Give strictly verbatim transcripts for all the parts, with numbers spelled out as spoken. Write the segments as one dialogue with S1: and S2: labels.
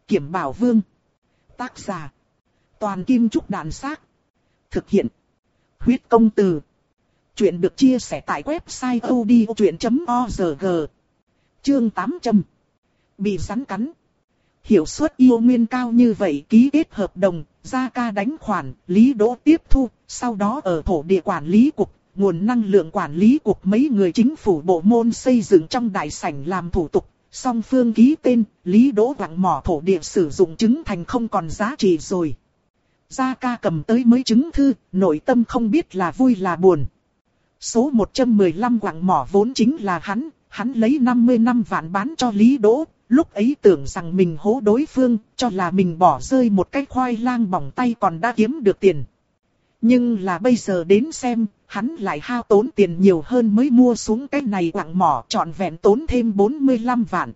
S1: Kiểm Bảo Vương. Tác giả. Toàn Kim Trúc Đàn Xác. Thực hiện. Huyết Công Từ. Chuyện được chia sẻ tại website odchuyện chấm org. Chương tám trăm. Bị rắn cắn. Hiệu suất yêu nguyên cao như vậy, ký kết hợp đồng, Gia Ca đánh khoản, Lý Đỗ tiếp thu, sau đó ở thổ địa quản lý cục, nguồn năng lượng quản lý cục mấy người chính phủ bộ môn xây dựng trong đại sảnh làm thủ tục, song phương ký tên, Lý Đỗ quặng mỏ thổ địa sử dụng chứng thành không còn giá trị rồi. Gia Ca cầm tới mấy chứng thư, nội tâm không biết là vui là buồn. Số một trăm mười lăm quặng mỏ vốn chính là hắn, hắn lấy năm mươi lăm vạn bán cho Lý Đỗ. Lúc ấy tưởng rằng mình hố đối phương, cho là mình bỏ rơi một cái khoai lang bỏng tay còn đã kiếm được tiền. Nhưng là bây giờ đến xem, hắn lại hao tốn tiền nhiều hơn mới mua xuống cái này quặng mỏ, trọn vẹn tốn thêm bốn mươi lăm vạn.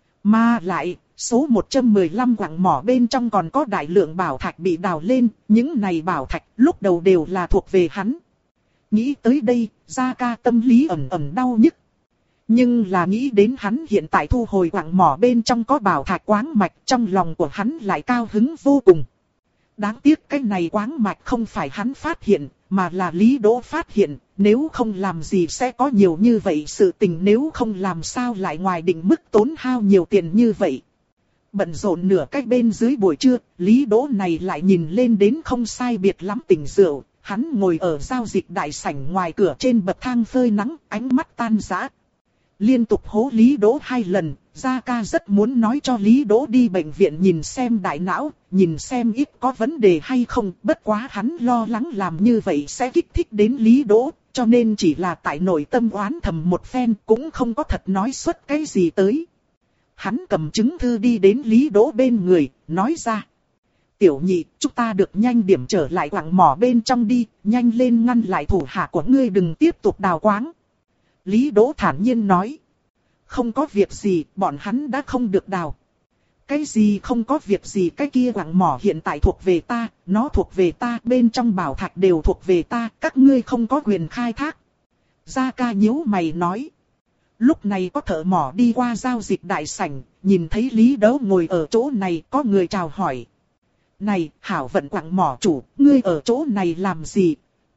S1: Mà lại, số một trăm mười lăm quặng mỏ bên trong còn có đại lượng bảo thạch bị đào lên, những này bảo thạch lúc đầu đều là thuộc về hắn. Nghĩ tới đây, Gia Ca tâm lý ẩn ẩn đau nhức. Nhưng là nghĩ đến hắn hiện tại thu hồi quặng mỏ bên trong có bảo thạch quáng mạch, trong lòng của hắn lại cao hứng vô cùng. Đáng tiếc cái này quáng mạch không phải hắn phát hiện, mà là Lý Đỗ phát hiện, nếu không làm gì sẽ có nhiều như vậy sự tình, nếu không làm sao lại ngoài định mức tốn hao nhiều tiền như vậy. Bận rộn nửa cách bên dưới buổi trưa, Lý Đỗ này lại nhìn lên đến không sai biệt lắm tỉnh rượu, hắn ngồi ở giao dịch đại sảnh ngoài cửa trên bậc thang phơi nắng, ánh mắt tan rã. Liên tục hố Lý Đỗ hai lần, Gia Ca rất muốn nói cho Lý Đỗ đi bệnh viện nhìn xem đại não, nhìn xem ít có vấn đề hay không, bất quá hắn lo lắng làm như vậy sẽ kích thích đến Lý Đỗ, cho nên chỉ là tại nội tâm oán thầm một phen, cũng không có thật nói xuất cái gì tới. Hắn cầm chứng thư đi đến Lý Đỗ bên người, nói ra: Tiểu nhị, chúng ta được nhanh điểm trở lại quặng mỏ bên trong đi, nhanh lên ngăn lại thủ hạ của ngươi đừng tiếp tục đào quáng. Lý Đỗ thản nhiên nói: Không có việc gì, bọn hắn đã không được đào. Cái gì không có việc gì, cái kia quặng mỏ hiện tại thuộc về ta, nó thuộc về ta, bên trong bảo thạch đều thuộc về ta, các ngươi không có quyền khai thác. Gia Ca nhíu mày nói. Lúc này có thợ mỏ đi qua giao dịch đại sảnh, nhìn thấy Lý Đỗ ngồi ở chỗ này, có người chào hỏi. Này, hảo vận quặng mỏ chủ, ngươi ở chỗ này làm gì?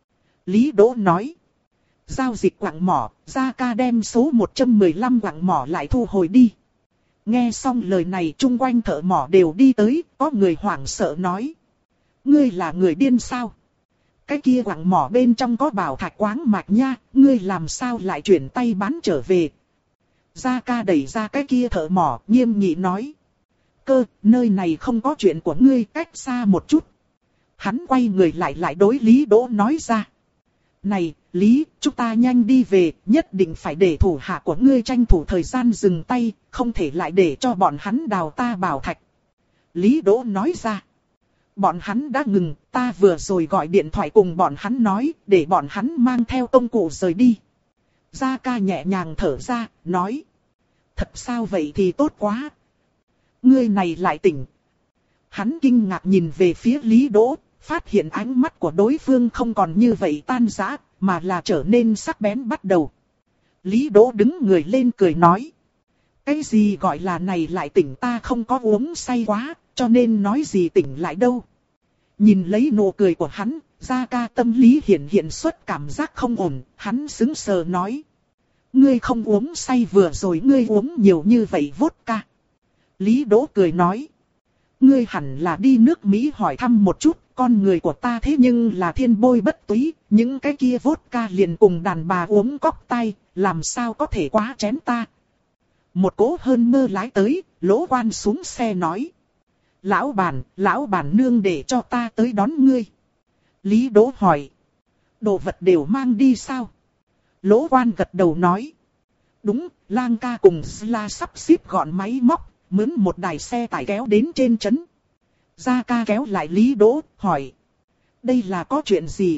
S1: Lý Đỗ nói. Giao dịch quặng mỏ, Gia Ca đem số một trăm mười lăm quặng mỏ lại thu hồi đi. Nghe xong lời này, chung quanh thợ mỏ đều đi tới, có người hoảng sợ nói. Ngươi là người điên sao? Cái kia quặng mỏ bên trong có bảo thạch quáng mạch nha, ngươi làm sao lại chuyển tay bán trở về? Gia Ca đẩy ra cái kia thợ mỏ, nghiêm nghị nói. Cơ, nơi này không có chuyện của ngươi, cách xa một chút. Hắn quay người lại lại đối Lý Đỗ nói ra. Này, Lý, chúng ta nhanh đi về, nhất định phải để thủ hạ của ngươi tranh thủ thời gian dừng tay, không thể lại để cho bọn hắn đào ta bảo thạch. Lý Đỗ nói ra. Bọn hắn đã ngừng, ta vừa rồi gọi điện thoại cùng bọn hắn nói, để bọn hắn mang theo công cụ rời đi. Gia Ca nhẹ nhàng thở ra, nói. Thật sao vậy thì tốt quá. Ngươi này lại tỉnh. Hắn kinh ngạc nhìn về phía Lý Đỗ, phát hiện ánh mắt của đối phương không còn như vậy tan rã, mà là trở nên sắc bén bắt đầu. Lý Đỗ đứng người lên cười nói. Cái gì gọi là này lại tỉnh, ta không có uống say quá, cho nên nói gì tỉnh lại đâu. Nhìn lấy nụ cười của hắn, Gia Ca tâm lý hiện hiện xuất cảm giác không ổn, hắn sững sờ nói. Ngươi không uống say, vừa rồi ngươi uống nhiều như vậy vodka. Lý Đỗ cười nói. Ngươi hẳn là đi nước Mỹ hỏi thăm một chút, con người của ta thế nhưng là thiên bôi bất túy, những cái kia vodka liền cùng đàn bà uống cóc tay, làm sao có thể quá chén ta. Một cỗ hơn mơ lái tới, Lỗ Quan xuống xe nói. Lão bản, lão bản nương để cho ta tới đón ngươi. Lý Đỗ hỏi. Đồ vật đều mang đi sao? Lỗ Quan gật đầu nói. Đúng, Lang ca cùng Sla sắp xếp gọn máy móc, mướn một đài xe tải kéo đến trên trấn. Gia Ca kéo lại Lý Đỗ, hỏi. Đây là có chuyện gì?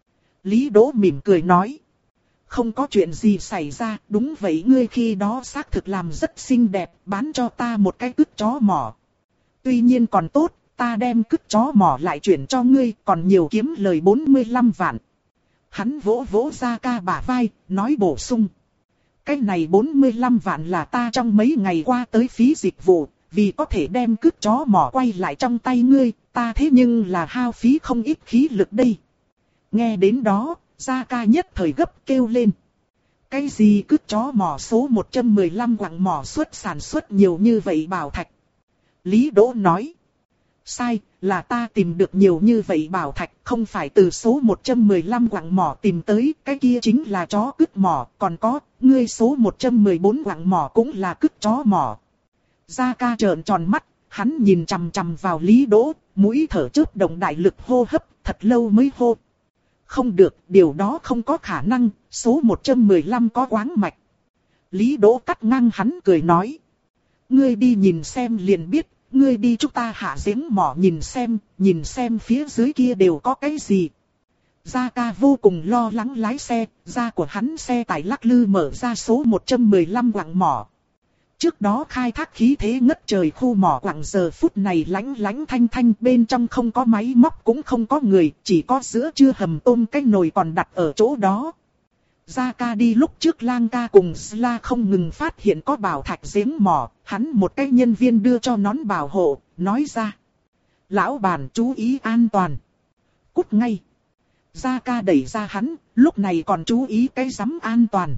S1: Lý Đỗ mỉm cười nói. Không có chuyện gì xảy ra, đúng vậy, ngươi khi đó xác thực làm rất xinh đẹp, bán cho ta một cái cứt chó mỏ. Tuy nhiên còn tốt, ta đem cứt chó mỏ lại chuyển cho ngươi, còn nhiều kiếm lời bốn mươi lăm vạn. Hắn vỗ vỗ Gia Ca bả vai, nói bổ sung. Cái này bốn mươi lăm vạn là ta trong mấy ngày qua tới phí dịch vụ, vì có thể đem cứt chó mỏ quay lại trong tay ngươi, ta thế nhưng là hao phí không ít khí lực đây. Nghe đến đó, Gia Ca nhất thời gấp kêu lên. Cái gì cứt chó mỏ số một trăm mười lăm quặng mỏ xuất sản xuất nhiều như vậy bảo thạch? Lý Đỗ nói. Sai, là ta tìm được nhiều như vậy bảo thạch, không phải từ số một trăm mười lăm quặng mỏ tìm tới, cái kia chính là chó cứt mỏ, còn có, ngươi số một trăm mười bốn quặng mỏ cũng là cứt chó mỏ. Gia Ca trợn tròn mắt, hắn nhìn chằm chằm vào Lý Đỗ, mũi thở chớp động đại lực hô hấp, thật lâu mới hô. Không được, điều đó không có khả năng, số một trăm mười lăm có quáng mạch. Lý Đỗ cắt ngang hắn cười nói. Ngươi đi nhìn xem liền biết, ngươi đi chúng ta hạ giếng mỏ nhìn xem, nhìn xem phía dưới kia đều có cái gì. Gia Ca vô cùng lo lắng lái xe, da của hắn xe tải lắc lư mở ra số một trăm mười lăm quặng mỏ. Trước đó khai thác khí thế ngất trời khu mỏ quặng giờ phút này lánh lánh thanh thanh, bên trong không có máy móc cũng không có người, chỉ có giữa trưa hầm tôm cái nồi còn đặt ở chỗ đó. Gia Ca đi lúc trước Lang Ca cùng Sla không ngừng phát hiện có bảo thạch giếng mỏ, hắn một cái nhân viên đưa cho nón bảo hộ, nói ra. Lão bản chú ý an toàn. Cút ngay. Gia Ca đẩy ra hắn, lúc này còn chú ý cái rắm an toàn.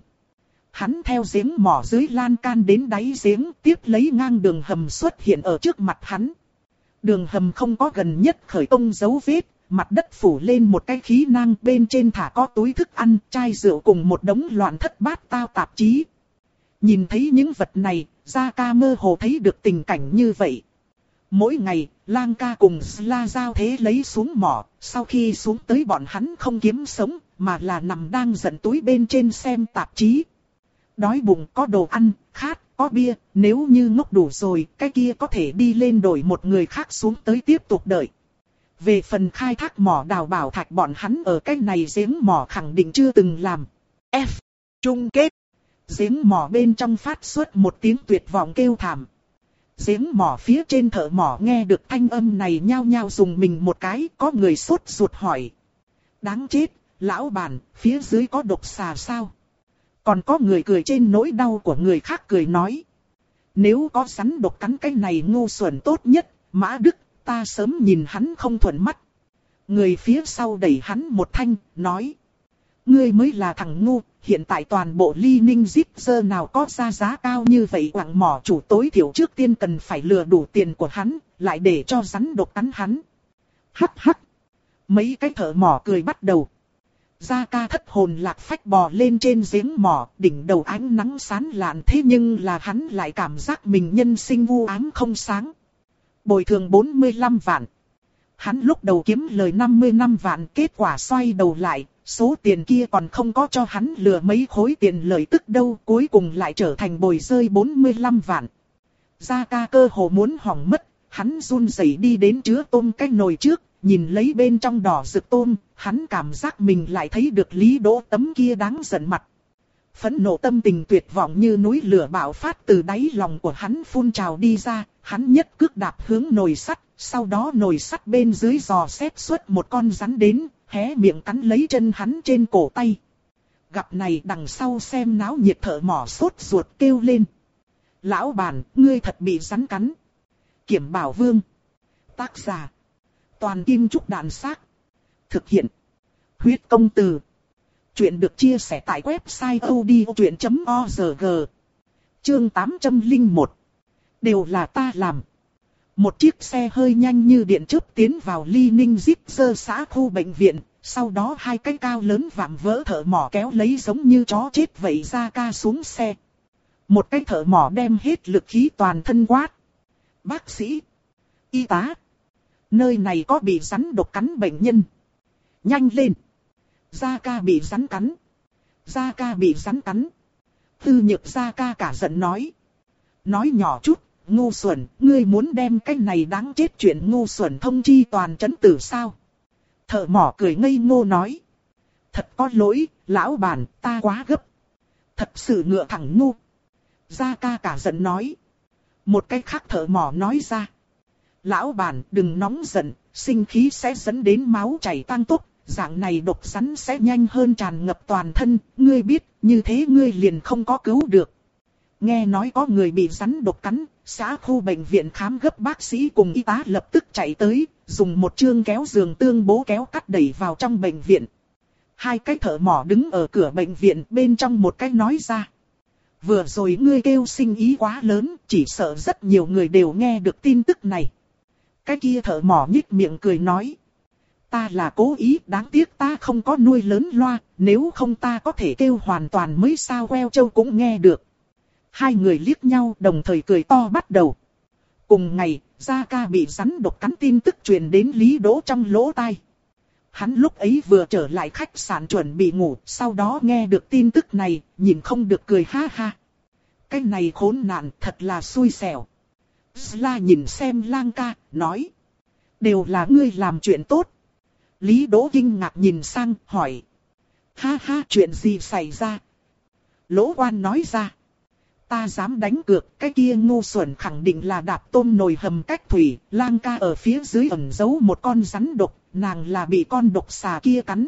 S1: Hắn theo giếng mỏ dưới lan can đến đáy giếng, tiếp lấy ngang đường hầm xuất hiện ở trước mặt hắn. Đường hầm không có gần nhất khởi công dấu vết, mặt đất phủ lên một cái khí nang, bên trên thả có túi thức ăn, chai rượu cùng một đống loạn thất bát tao tạp chí. Nhìn thấy những vật này, Gia Ca mơ hồ thấy được tình cảnh như vậy. Mỗi ngày, Lang Ca cùng Sla giao thế lấy xuống mỏ, sau khi xuống tới bọn hắn không kiếm sống, mà là nằm đang giận túi bên trên xem tạp chí. Đói bụng có đồ ăn, khát, có bia, nếu như ngốc đủ rồi, cái kia có thể đi lên đổi một người khác xuống tới tiếp tục đợi. Về phần khai thác mỏ đào bảo thạch bọn hắn ở cái này giếng mỏ khẳng định chưa từng làm. F. Chung kết. Giếng mỏ bên trong phát xuất một tiếng tuyệt vọng kêu thảm. Giếng mỏ phía trên thợ mỏ nghe được thanh âm này nhao nhao dùng mình một cái, có người sốt ruột hỏi. Đáng chết, lão bản, phía dưới có độc xà sao? Còn có người cười trên nỗi đau của người khác cười nói. Nếu có rắn độc cắn cái này ngu xuẩn tốt nhất, Mã Đức, ta sớm nhìn hắn không thuận mắt. Người phía sau đẩy hắn một thanh, nói. Ngươi mới là thằng ngu, hiện tại toàn bộ Ly Ninh Zip giờ nào có ra giá cao như vậy, quặng mỏ chủ tối thiểu trước tiên cần phải lừa đủ tiền của hắn, lại để cho rắn độc cắn hắn. Hắc hắc. Mấy cái thợ mỏ cười bắt đầu. Gia Ca thất hồn lạc phách bò lên trên giếng mỏ, đỉnh đầu ánh nắng sáng lạn, thế nhưng là hắn lại cảm giác mình nhân sinh u ám không sáng. Bồi thường bốn mươi lăm vạn. Hắn lúc đầu kiếm lời năm mươi lăm vạn, kết quả xoay đầu lại, số tiền kia còn không có cho hắn lừa mấy khối tiền lời tức đâu, cuối cùng lại trở thành bồi rơi bốn mươi lăm vạn. Gia Ca cơ hồ muốn hỏng mất, hắn run rẩy đi đến chứa tôm cái nồi trước. Nhìn lấy bên trong đỏ rực tôm, hắn cảm giác mình lại thấy được Lý Đỗ tấm kia đáng giận mặt. Phẫn nộ tâm tình tuyệt vọng như núi lửa bạo phát từ đáy lòng của hắn phun trào đi ra, hắn nhất cước đạp hướng nồi sắt, sau đó nồi sắt bên dưới giò xét xuất một con rắn đến, hé miệng cắn lấy chân hắn trên cổ tay. Gặp này đằng sau xem náo nhiệt thợ mỏ sốt ruột kêu lên. Lão bản, ngươi thật bị rắn cắn. Kiểm Bảo Vương. Tác giả. Toàn Kim Trúc Đạn Xác. Thực hiện. Huyết Công Từ. Chuyện được chia sẻ tại website odchuyện chấm org. Chương tám trăm lẻ một. Đều là ta làm. Một chiếc xe hơi nhanh như điện chớp tiến vào Ly Ninh Zip Sơ xã khu bệnh viện. Sau đó hai cái cao lớn vạm vỡ thợ mỏ kéo lấy giống như chó chết vậy Gia Ca xuống xe. Một cái thợ mỏ đem hết lực khí toàn thân quát. Bác sĩ. Y tá. Nơi này có bị rắn độc cắn bệnh nhân. Nhanh lên. Gia Ca bị rắn cắn. Gia Ca bị rắn cắn. Tư Nhược Gia Ca cả giận nói. Nói nhỏ chút, ngu xuẩn, ngươi muốn đem cái này đáng chết chuyện ngu xuẩn thông chi toàn trấn tử sao? Thợ mỏ cười ngây ngô nói. Thật có lỗi, lão bản, ta quá gấp. Thật sự ngựa thẳng ngu. Gia Ca cả giận nói. Một cái khác thợ mỏ nói ra. Lão bản, đừng nóng giận, sinh khí sẽ dẫn đến máu chảy tăng tốc, dạng này độc rắn sẽ nhanh hơn tràn ngập toàn thân, ngươi biết, như thế ngươi liền không có cứu được. Nghe nói có người bị rắn độc cắn, Xã khu bệnh viện khám gấp bác sĩ cùng y tá lập tức chạy tới, dùng một chương kéo giường tương bố kéo cắt đẩy vào trong bệnh viện. Hai cái thợ mỏ đứng ở cửa bệnh viện, bên trong một cái nói ra. Vừa rồi ngươi kêu sinh ý quá lớn, chỉ sợ rất nhiều người đều nghe được tin tức này. Cái kia thợ mỏ nhích miệng cười nói. Ta là cố ý, đáng tiếc ta không có nuôi lớn loa, nếu không ta có thể kêu hoàn toàn mới sao queo châu cũng nghe được. Hai người liếc nhau đồng thời cười to bắt đầu. Cùng ngày, Gia Ca bị rắn độc cắn tin tức truyền đến Lý Đỗ trong lỗ tai. Hắn lúc ấy vừa trở lại khách sạn chuẩn bị ngủ, sau đó nghe được tin tức này, nhìn không được cười ha ha. Cái này khốn nạn thật là xui xẻo. Sla nhìn xem Lang ca, nói. Đều là ngươi làm chuyện tốt. Lý Đỗ kinh ngạc nhìn sang, hỏi. Ha ha, chuyện gì xảy ra? Lỗ Quan nói ra. Ta dám đánh cược, cái kia ngu xuẩn khẳng định là đạp tôm nồi hầm cách thủy. Lang ca ở phía dưới ẩn giấu một con rắn độc, nàng là bị con độc xà kia cắn.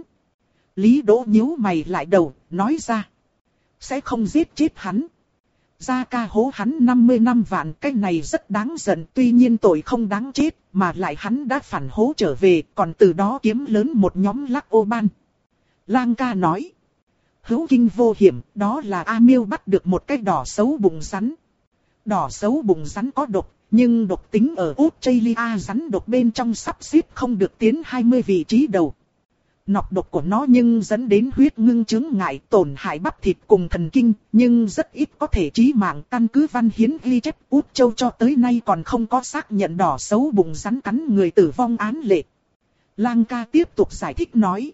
S1: Lý Đỗ nhíu mày lại đầu, nói ra. Sẽ không giết chết hắn. Gia Ca hố hắn năm mươi năm vạn, cái này rất đáng giận, tuy nhiên tội không đáng chết, mà lại hắn đã phản hố trở về, còn từ đó kiếm lớn một nhóm lắc ô ban. Lang ca nói. Hữu kinh vô hiểm, đó là A Miêu bắt được một cái đỏ xấu bụng rắn. Đỏ xấu bụng rắn có độc, nhưng độc tính ở Australia rắn độc bên trong sắp xếp không được tiến hai mươi vị trí đầu. Nọc độc của nó nhưng dẫn đến huyết ngưng chứng ngại, tổn hại bắp thịt cùng thần kinh, nhưng rất ít có thể chí mạng. Căn cứ văn hiến ghi chép, Út Châu cho tới nay còn không có xác nhận đỏ xấu bụng rắn cắn người tử vong án lệ. Lang ca tiếp tục giải thích nói.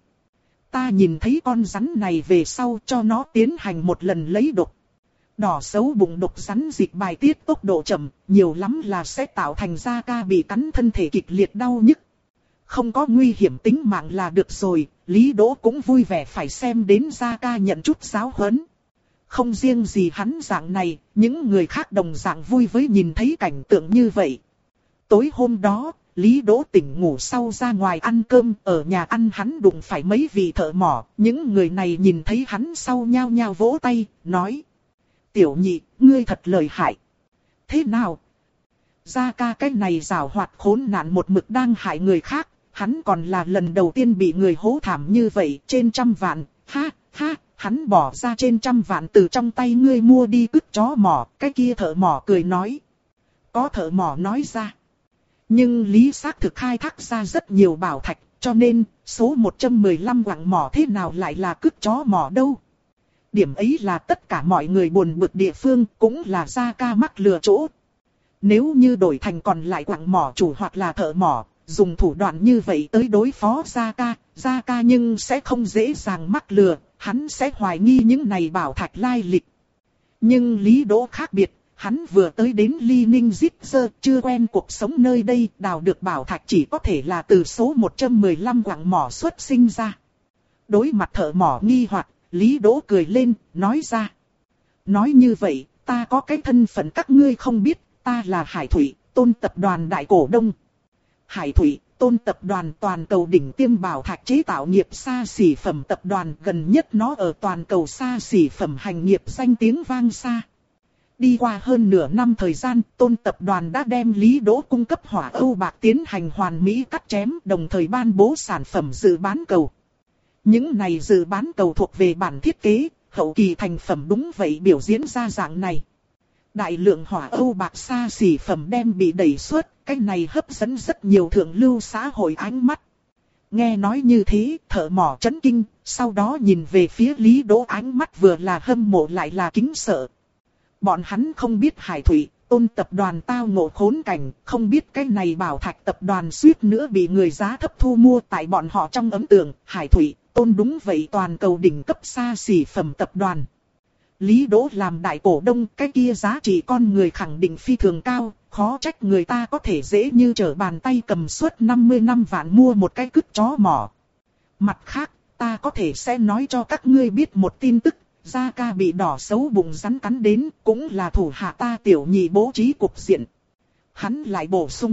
S1: Ta nhìn thấy con rắn này về sau cho nó tiến hành một lần lấy độc. Đỏ xấu bụng độc rắn dịch bài tiết tốc độ chậm, nhiều lắm là sẽ tạo thành Gia Ca bị cắn thân thể kịch liệt đau nhức. Không có nguy hiểm tính mạng là được rồi, Lý Đỗ cũng vui vẻ phải xem đến Gia Ca nhận chút giáo huấn. Không riêng gì hắn dạng này, những người khác đồng dạng vui với nhìn thấy cảnh tượng như vậy. Tối hôm đó, Lý Đỗ tỉnh ngủ sau ra ngoài ăn cơm, ở nhà ăn hắn đụng phải mấy vị thợ mỏ, những người này nhìn thấy hắn sau nhao nhao vỗ tay, nói. Tiểu nhị, ngươi thật lợi hại. Thế nào? Gia Ca cái này giảo hoạt khốn nạn một mực đang hại người khác, hắn còn là lần đầu tiên bị người hố thảm như vậy, trên trăm vạn, ha, ha, hắn bỏ ra trên trăm vạn từ trong tay ngươi mua đi cứt chó mỏ, cái kia thợ mỏ cười nói. Có thợ mỏ nói ra. Nhưng Lý xác thực khai thác ra rất nhiều bảo thạch, cho nên, số một trăm mười lăm quặng mỏ thế nào lại là cứt chó mỏ đâu. Điểm ấy là tất cả mọi người buồn bực địa phương, cũng là Gia Ca mắc lừa chỗ. Nếu như đổi thành còn lại quặng mỏ chủ hoặc là thợ mỏ, dùng thủ đoạn như vậy tới đối phó Gia Ca, Gia Ca nhưng sẽ không dễ dàng mắc lừa, hắn sẽ hoài nghi những này bảo thạch lai lịch. Nhưng Lý Đỗ khác biệt, hắn vừa tới đến Ly Ninh Dít Dơ, chưa quen cuộc sống nơi đây, đào được bảo thạch chỉ có thể là từ số một trăm mười lăm quặng mỏ xuất sinh ra. Đối mặt thợ mỏ nghi hoặc, Lý Đỗ cười lên, nói ra. Nói như vậy, ta có cái thân phận các ngươi không biết, ta là Hải Thủy, Tôn tập đoàn đại cổ đông. Hải Thủy, Tôn tập đoàn toàn cầu đỉnh tiêm bảo thạch chế tạo nghiệp xa xỉ phẩm tập đoàn, gần nhất nó ở toàn cầu xa xỉ phẩm hành nghiệp danh tiếng vang xa. Đi qua hơn nửa năm thời gian, Tôn tập đoàn đã đem Lý Đỗ cung cấp hỏa âu bạc tiến hành hoàn mỹ cắt chém, đồng thời ban bố sản phẩm dự bán cầu. Những này dự bán cầu thuộc về bản thiết kế, hậu kỳ thành phẩm đúng vậy biểu diễn ra dạng này. Đại lượng hỏa âu bạc xa xỉ phẩm đem bị đẩy xuất, cái này hấp dẫn rất nhiều thượng lưu xã hội ánh mắt. Nghe nói như thế, thợ mỏ chấn kinh, sau đó nhìn về phía Lý Đỗ, ánh mắt vừa là hâm mộ lại là kính sợ. Bọn hắn không biết Hải Thủy, Tôn tập đoàn tao ngộ khốn cảnh, không biết cái này bảo thạch tập đoàn suýt nữa bị người giá thấp thu mua. Tại bọn họ trong ấn tượng, Hải Thủy, Tôn đúng vậy toàn cầu đỉnh cấp xa xỉ phẩm tập đoàn. Lý Đỗ làm đại cổ đông, cái kia giá trị con người khẳng định phi thường cao, khó trách người ta có thể dễ như trở bàn tay cầm suất năm mươi năm vạn mua một cái cứt chó mỏ. Mặt khác, ta có thể sẽ nói cho các ngươi biết một tin tức, Gia Ca bị đỏ xấu bụng rắn cắn đến, cũng là thủ hạ ta tiểu nhị bố trí cục diện. Hắn lại bổ sung.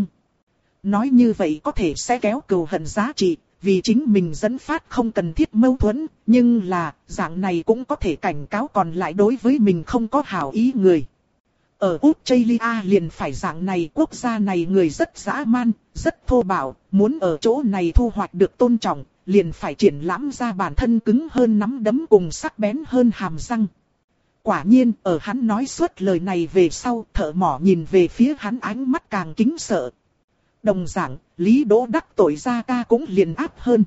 S1: Nói như vậy có thể sẽ kéo cừu hận giá trị, vì chính mình dẫn phát không cần thiết mâu thuẫn, nhưng là, dạng này cũng có thể cảnh cáo còn lại đối với mình không có hảo ý người. ở Australia liền phải dạng này, quốc gia này người rất dã man, rất thô bạo, muốn ở chỗ này thu hoạch được tôn trọng, liền phải triển lãm ra bản thân cứng hơn nắm đấm cùng sắc bén hơn hàm răng. Quả nhiên, ở hắn nói suốt lời này về sau, thợ mỏ nhìn về phía hắn ánh mắt càng kính sợ. Đồng dạng, Lý Đỗ đắc tội Gia Ca cũng liền áp hơn.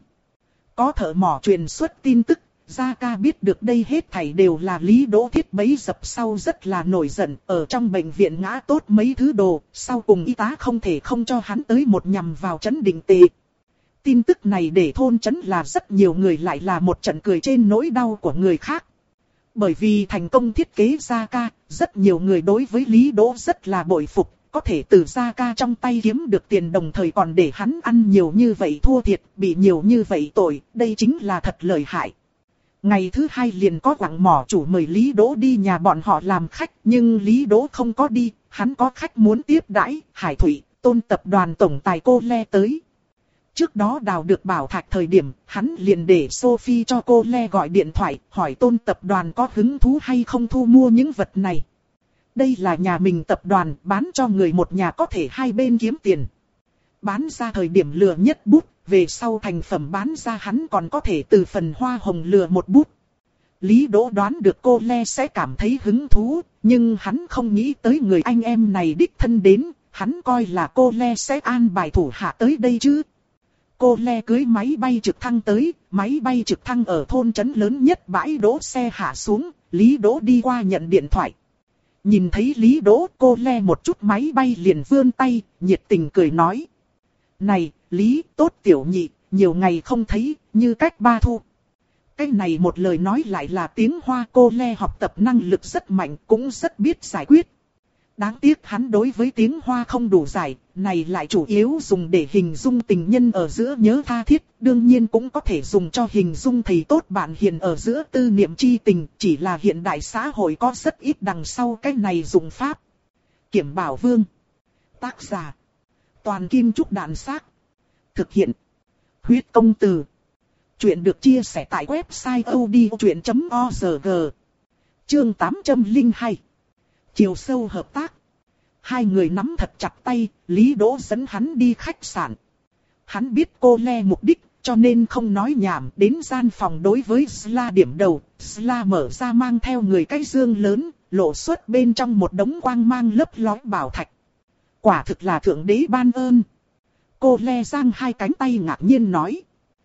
S1: Có thợ mỏ truyền xuất tin tức, Gia Ca biết được đây hết thảy đều là Lý Đỗ thiết bấy dập sau rất là nổi giận, ở trong bệnh viện ngã tốt mấy thứ đồ, sau cùng y tá không thể không cho hắn tới một nhằm vào trấn định tề. Tin tức này để thôn trấn là rất nhiều người lại là một trận cười trên nỗi đau của người khác. Bởi vì thành công thiết kế Gia Ca, rất nhiều người đối với Lý Đỗ rất là bội phục, có thể từ Gia Ca trong tay kiếm được tiền đồng thời còn để hắn ăn nhiều như vậy thua thiệt, bị nhiều như vậy tội, đây chính là thật lợi hại. Ngày thứ hai liền có quặng mỏ chủ mời Lý Đỗ đi nhà bọn họ làm khách, nhưng Lý Đỗ không có đi, hắn có khách muốn tiếp đãi, Hải Thụy, Tôn tập đoàn tổng tài cô Le tới. Trước đó đào được bảo thạch thời điểm, hắn liền để Sophie cho cô Le gọi điện thoại, hỏi Tôn tập đoàn có hứng thú hay không thu mua những vật này. Đây là nhà mình tập đoàn, bán cho người một nhà có thể hai bên kiếm tiền. Bán ra thời điểm lừa nhất bút, về sau thành phẩm bán ra hắn còn có thể từ phần hoa hồng lừa một bút. Lý Đỗ đoán được cô Le sẽ cảm thấy hứng thú, nhưng hắn không nghĩ tới người anh em này đích thân đến, hắn coi là cô Le sẽ an bài thủ hạ tới đây chứ. Cô Le cưới máy bay trực thăng tới, máy bay trực thăng ở thôn trấn lớn nhất bãi đỗ xe hạ xuống, Lý Đỗ đi qua nhận điện thoại. Nhìn thấy Lý Đỗ, cô Le một chút máy bay liền vươn tay, nhiệt tình cười nói. Này, Lý, tốt tiểu nhị, nhiều ngày không thấy, như cách ba thu. Cái này một lời nói lại là tiếng Hoa, cô Le học tập năng lực rất mạnh, cũng rất biết giải quyết. Đáng tiếc hắn đối với tiếng Hoa không đủ giải, này lại chủ yếu dùng để hình dung tình nhân ở giữa nhớ tha thiết, đương nhiên cũng có thể dùng cho hình dung thầy tốt bạn hiền ở giữa tư niệm chi tình, chỉ là hiện đại xã hội có rất ít đằng sau cái này dùng pháp. Kiểm Bảo Vương. Tác giả. Toàn Kim Trúc Đạn Xác. Thực hiện. Huyết Công Từ. Chuyện được chia sẻ tại website odchuyện chấm org. Chương tám trăm lẻ hai. Chiều sâu hợp tác. Hai người nắm thật chặt tay, Lý Đỗ dẫn hắn đi khách sạn. Hắn biết cô Le mục đích, cho nên không nói nhảm, đến gian phòng đối với Sla điểm đầu. Sla mở ra mang theo người cái dương lớn, lộ xuất bên trong một đống quang mang lấp lói bảo thạch. Quả thực là thượng đế ban ơn. Cô Le giang hai cánh tay ngạc nhiên nói.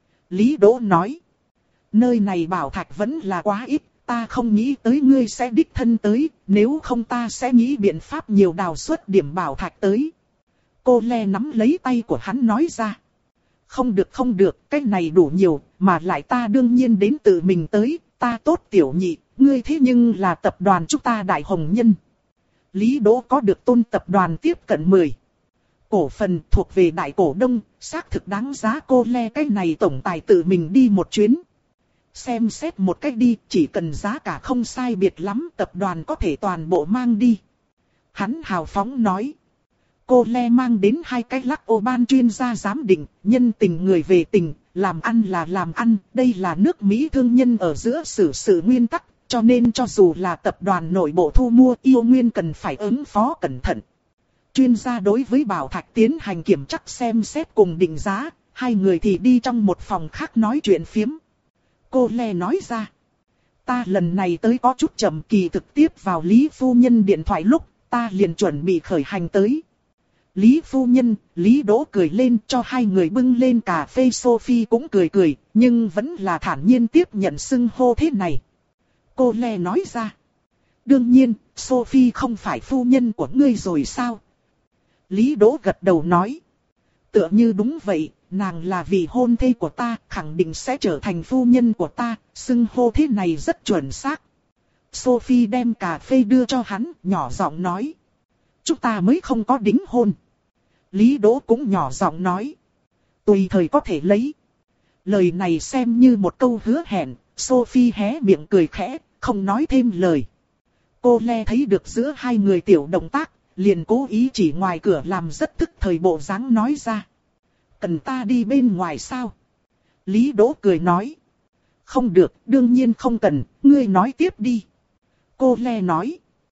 S1: Lý Đỗ nói. Nơi này bảo thạch vẫn là quá ít. Ta không nghĩ tới ngươi sẽ đích thân tới, nếu không ta sẽ nghĩ biện pháp nhiều đào xuất điểm bảo thạch tới. Cô Le nắm lấy tay của hắn nói ra. Không được không được, cái này đủ nhiều, mà lại ta đương nhiên đến tự mình tới, ta tốt tiểu nhị, ngươi thế nhưng là tập đoàn chúng ta đại hồng nhân. Lý Đỗ có được Tôn tập đoàn tiếp cận mười cổ phần thuộc về đại cổ đông, xác thực đáng giá cô Le cái này tổng tài tự mình đi một chuyến. Xem xét một cách đi, chỉ cần giá cả không sai biệt lắm, tập đoàn có thể toàn bộ mang đi. Hắn hào phóng nói. Cô Le mang đến hai cái lắc ô ban chuyên gia giám định, nhân tình người về tình, làm ăn là làm ăn, đây là nước Mỹ thương nhân ở giữa xử sự nguyên tắc, cho nên cho dù là tập đoàn nội bộ thu mua yêu nguyên cần phải ứng phó cẩn thận. Chuyên gia đối với bảo thạch tiến hành kiểm tra xem xét cùng định giá, hai người thì đi trong một phòng khác nói chuyện phiếm. Cô Le nói ra. Ta lần này tới có chút chậm, kỳ thực tiếp vào Lý phu nhân điện thoại lúc, ta liền chuẩn bị khởi hành tới. Lý phu nhân, Lý Đỗ cười lên cho hai người bưng lên cà phê. Sophie cũng cười cười, nhưng vẫn là thản nhiên tiếp nhận xưng hô thế này. Cô Le nói ra. Đương nhiên, Sophie không phải phu nhân của ngươi rồi sao? Lý Đỗ gật đầu nói. Tựa như đúng vậy. Nàng là vị hôn thê của ta, khẳng định sẽ trở thành phu nhân của ta, xưng hô thế này rất chuẩn xác. Sophie đem cà phê đưa cho hắn, nhỏ giọng nói. Chúng ta mới không có đính hôn. Lý Đỗ cũng nhỏ giọng nói. Tùy thời có thể lấy. Lời này xem như một câu hứa hẹn, Sophie hé miệng cười khẽ, không nói thêm lời. Cô Le thấy được giữa hai người tiểu động tác, liền cố ý chỉ ngoài cửa làm rất thức thời bộ dáng nói ra. Cần ta đi bên ngoài sao? Lý Đỗ cười nói. Không được, đương nhiên không cần, ngươi nói tiếp đi. Cô Le nói.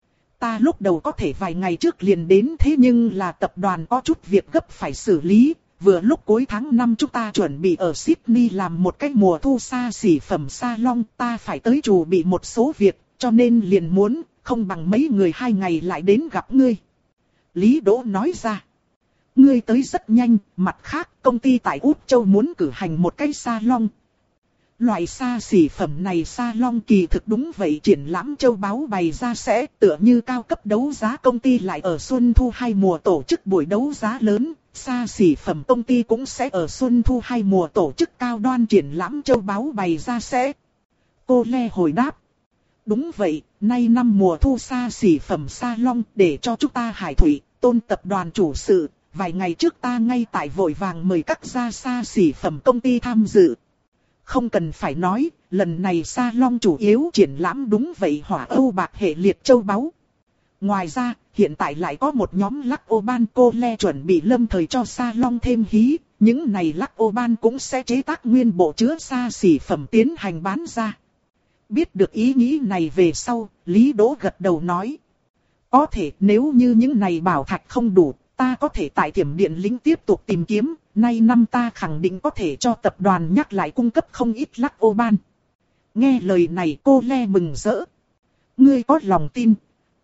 S1: ta lúc đầu có thể vài ngày trước liền đến, thế nhưng là tập đoàn có chút việc gấp phải xử lý. Vừa lúc cuối tháng năm chúng ta chuẩn bị ở Sydney làm một cái mùa thu xa xỉ phẩm salon, ta phải tới chuẩn bị một số việc, cho nên liền muốn, không bằng mấy người hai ngày lại đến gặp ngươi. Lý Đỗ nói ra. Ngươi tới rất nhanh, mặt khác công ty tại Úc Châu muốn cử hành một cái salon. Loại xa xỉ phẩm này salon kỳ thực đúng vậy, triển lãm châu báu bày ra sẽ tựa như cao cấp đấu giá công ty lại ở xuân thu hai mùa tổ chức buổi đấu giá lớn. Xa xỉ phẩm công ty cũng sẽ ở xuân thu hai mùa tổ chức cao đoan triển lãm châu báu bày ra sẽ. Cô Le hồi đáp. Đúng vậy, nay năm mùa thu xa xỉ phẩm salon để cho chúng ta Hải Thủy, Tôn tập đoàn chủ sự. Vài ngày trước ta ngay tại vội vàng mời các gia xa xỉ phẩm công ty tham dự. Không cần phải nói, lần này salon chủ yếu triển lãm đúng vậy hỏa âu bạc hệ liệt châu báu. Ngoài ra, hiện tại lại có một nhóm lắc ô ban cô Le chuẩn bị lâm thời cho salon thêm hí. Những này lắc ô ban cũng sẽ chế tác nguyên bộ chứa xa xỉ phẩm tiến hành bán ra. Biết được ý nghĩ này về sau, Lý Đỗ gật đầu nói. Có thể nếu như những này bảo thạch không đủ, ta có thể tại Tiềm Điện Lĩnh tiếp tục tìm kiếm. Nay năm ta khẳng định có thể cho tập đoàn nhắc lại cung cấp không ít lắc ô ban. Nghe lời này cô Le mừng rỡ. Ngươi có lòng tin?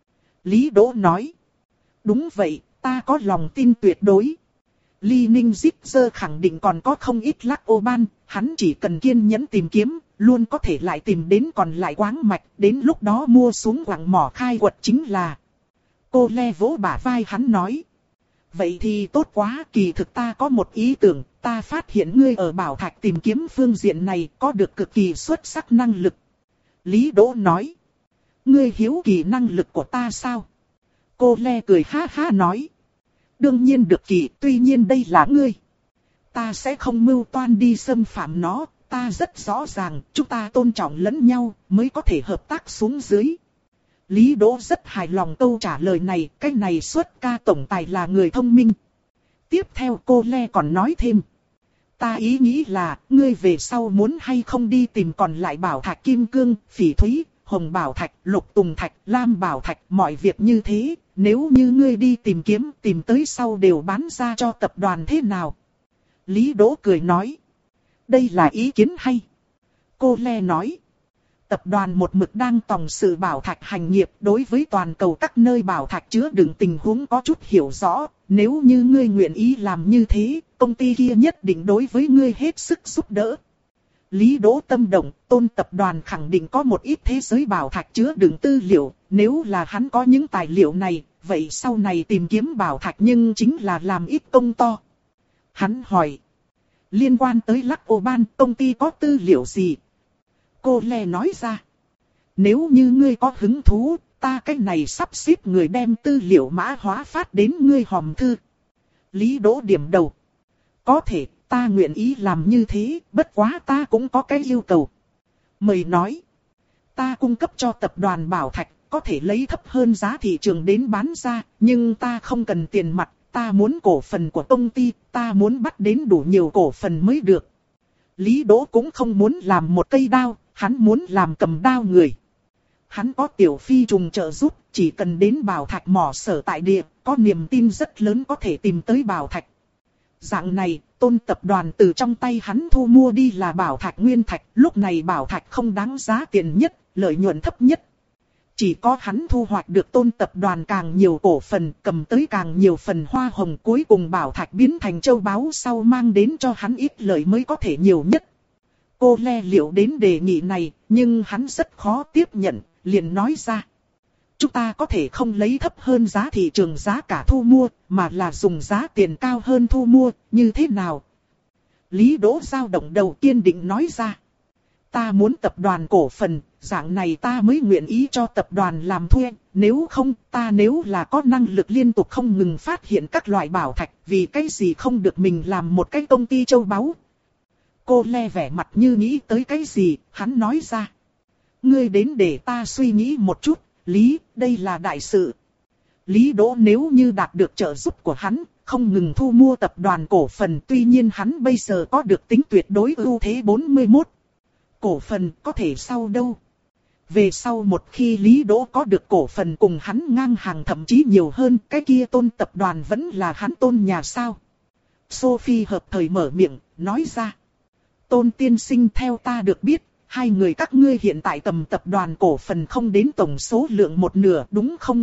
S1: Lý Đỗ nói. Đúng vậy, ta có lòng tin tuyệt đối. Ly Ninh Zipzer khẳng định còn có không ít lắc ô ban, hắn chỉ cần kiên nhẫn tìm kiếm, luôn có thể lại tìm đến còn lại quáng mạch, đến lúc đó mua xuống quặng mỏ khai quật chính là. Cô Le vỗ bả vai hắn nói. Vậy thì tốt quá, kỳ thực ta có một ý tưởng, ta phát hiện ngươi ở bảo thạch tìm kiếm phương diện này có được cực kỳ xuất sắc năng lực. Lý Đỗ nói. Ngươi hiếu kỳ năng lực của ta sao? Cô Le cười ha ha nói. Đương nhiên được kỳ, tuy nhiên đây là ngươi. Ta sẽ không mưu toan đi xâm phạm nó, ta rất rõ ràng, chúng ta tôn trọng lẫn nhau, mới có thể hợp tác xuống dưới. Lý Đỗ rất hài lòng câu trả lời này, cái này xuất ca tổng tài là người thông minh. Tiếp theo cô Le còn nói thêm. Ta ý nghĩ là, ngươi về sau muốn hay không đi tìm còn lại bảo thạch kim cương, phỉ thúy, hồng bảo thạch, lục tùng thạch, lam bảo thạch, mọi việc như thế, nếu như ngươi đi tìm kiếm, tìm tới sau đều bán ra cho tập đoàn thế nào? Lý Đỗ cười nói. Đây là ý kiến hay. Cô Le nói. Tập đoàn một mực đang tòng sự bảo thạch hành nghiệp, đối với toàn cầu các nơi bảo thạch chứa đựng tình huống có chút hiểu rõ. Nếu như ngươi nguyện ý làm như thế, công ty kia nhất định đối với ngươi hết sức giúp đỡ. Lý Đỗ tâm động, Tôn tập đoàn khẳng định có một ít thế giới bảo thạch chứa đựng tư liệu. Nếu là hắn có những tài liệu này, vậy sau này tìm kiếm bảo thạch nhưng chính là làm ít công to. Hắn hỏi. Liên quan tới lắc ô ban, công ty có tư liệu gì? Cô Le nói ra. Nếu như ngươi có hứng thú, ta cái này sắp xếp người đem tư liệu mã hóa phát đến ngươi hòm thư. Lý Đỗ điểm đầu. Có thể, ta nguyện ý làm như thế, bất quá ta cũng có cái yêu cầu. Mời nói. Ta cung cấp cho tập đoàn bảo thạch, có thể lấy thấp hơn giá thị trường đến bán ra, nhưng ta không cần tiền mặt, ta muốn cổ phần của công ty, ta muốn bắt đến đủ nhiều cổ phần mới được. Lý Đỗ cũng không muốn làm một cây đao, hắn muốn làm cầm đao người. Hắn có Tiểu Phi trùng trợ giúp, chỉ cần đến bảo thạch mỏ sở tại địa, có niềm tin rất lớn có thể tìm tới bảo thạch. Dạng này, Tôn tập đoàn từ trong tay hắn thu mua đi là bảo thạch nguyên thạch, lúc này bảo thạch không đáng giá tiền nhất, lợi nhuận thấp nhất. Chỉ có hắn thu hoạch được Tôn tập đoàn càng nhiều cổ phần, cầm tới càng nhiều phần hoa hồng, cuối cùng bảo thạch biến thành châu báu sau mang đến cho hắn ít lợi mới có thể nhiều nhất. Cô Le liệu đến đề nghị này, nhưng hắn rất khó tiếp nhận, liền nói ra. Chúng ta có thể không lấy thấp hơn giá thị trường giá cả thu mua, mà là dùng giá tiền cao hơn thu mua, như thế nào? Lý Đỗ dao động đầu kiên định nói ra. Ta muốn tập đoàn cổ phần, dạng này ta mới nguyện ý cho tập đoàn làm thuê, nếu không ta nếu là có năng lực liên tục không ngừng phát hiện các loại bảo thạch, vì cái gì không được mình làm một cái công ty châu báu. Cô Le vẻ mặt như nghĩ tới cái gì, hắn nói ra. Ngươi đến để ta suy nghĩ một chút, Lý, đây là đại sự. Lý Đỗ nếu như đạt được trợ giúp của hắn, không ngừng thu mua tập đoàn cổ phần, tuy nhiên hắn bây giờ có được tính tuyệt đối ưu thế bốn mươi mốt. Cổ phần có thể sau đâu. Về sau một khi Lý Đỗ có được cổ phần cùng hắn ngang hàng thậm chí nhiều hơn, cái kia Tôn tập đoàn vẫn là hắn Tôn nhà sao? Sophie hợp thời mở miệng, nói ra. Tôn tiên sinh theo ta được biết, hai người các ngươi hiện tại cầm tập đoàn cổ phần không đến tổng số lượng một nửa, đúng không?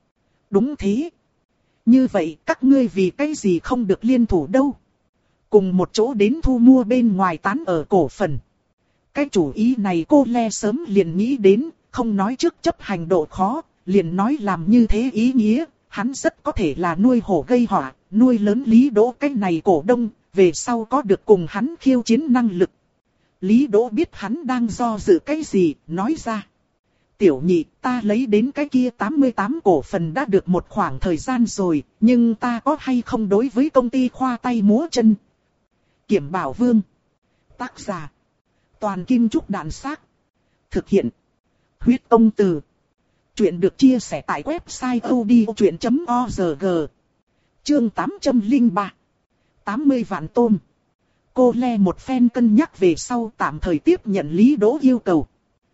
S1: Đúng thế. Như vậy các ngươi vì cái gì không được liên thủ đâu? Cùng một chỗ đến thu mua bên ngoài tán ở cổ phần. Cái chủ ý này cô Le sớm liền nghĩ đến, không nói trước chấp hành độ khó, liền nói làm như thế ý nghĩa, hắn rất có thể là nuôi hổ gây họa, nuôi lớn Lý Đỗ cái này cổ đông, về sau có được cùng hắn khiêu chiến năng lực. Lý Đỗ biết hắn đang do dự cái gì, nói ra. Tiểu nhị, ta lấy đến cái kia tám mươi tám cổ phần đã được một khoảng thời gian rồi, nhưng ta có hay không đối với công ty khoa tay múa chân? Kiểm Bảo Vương. Tác giả. Toàn Kim Trúc Đạn Xác. Thực hiện. Huyết Công Từ. Chuyện được chia sẻ tại website odchuyện chấm org. Chương tám trăm lẻ ba. tám mươi vạn tôm. Cô Le một phen cân nhắc về sau tạm thời tiếp nhận Lý Đỗ yêu cầu.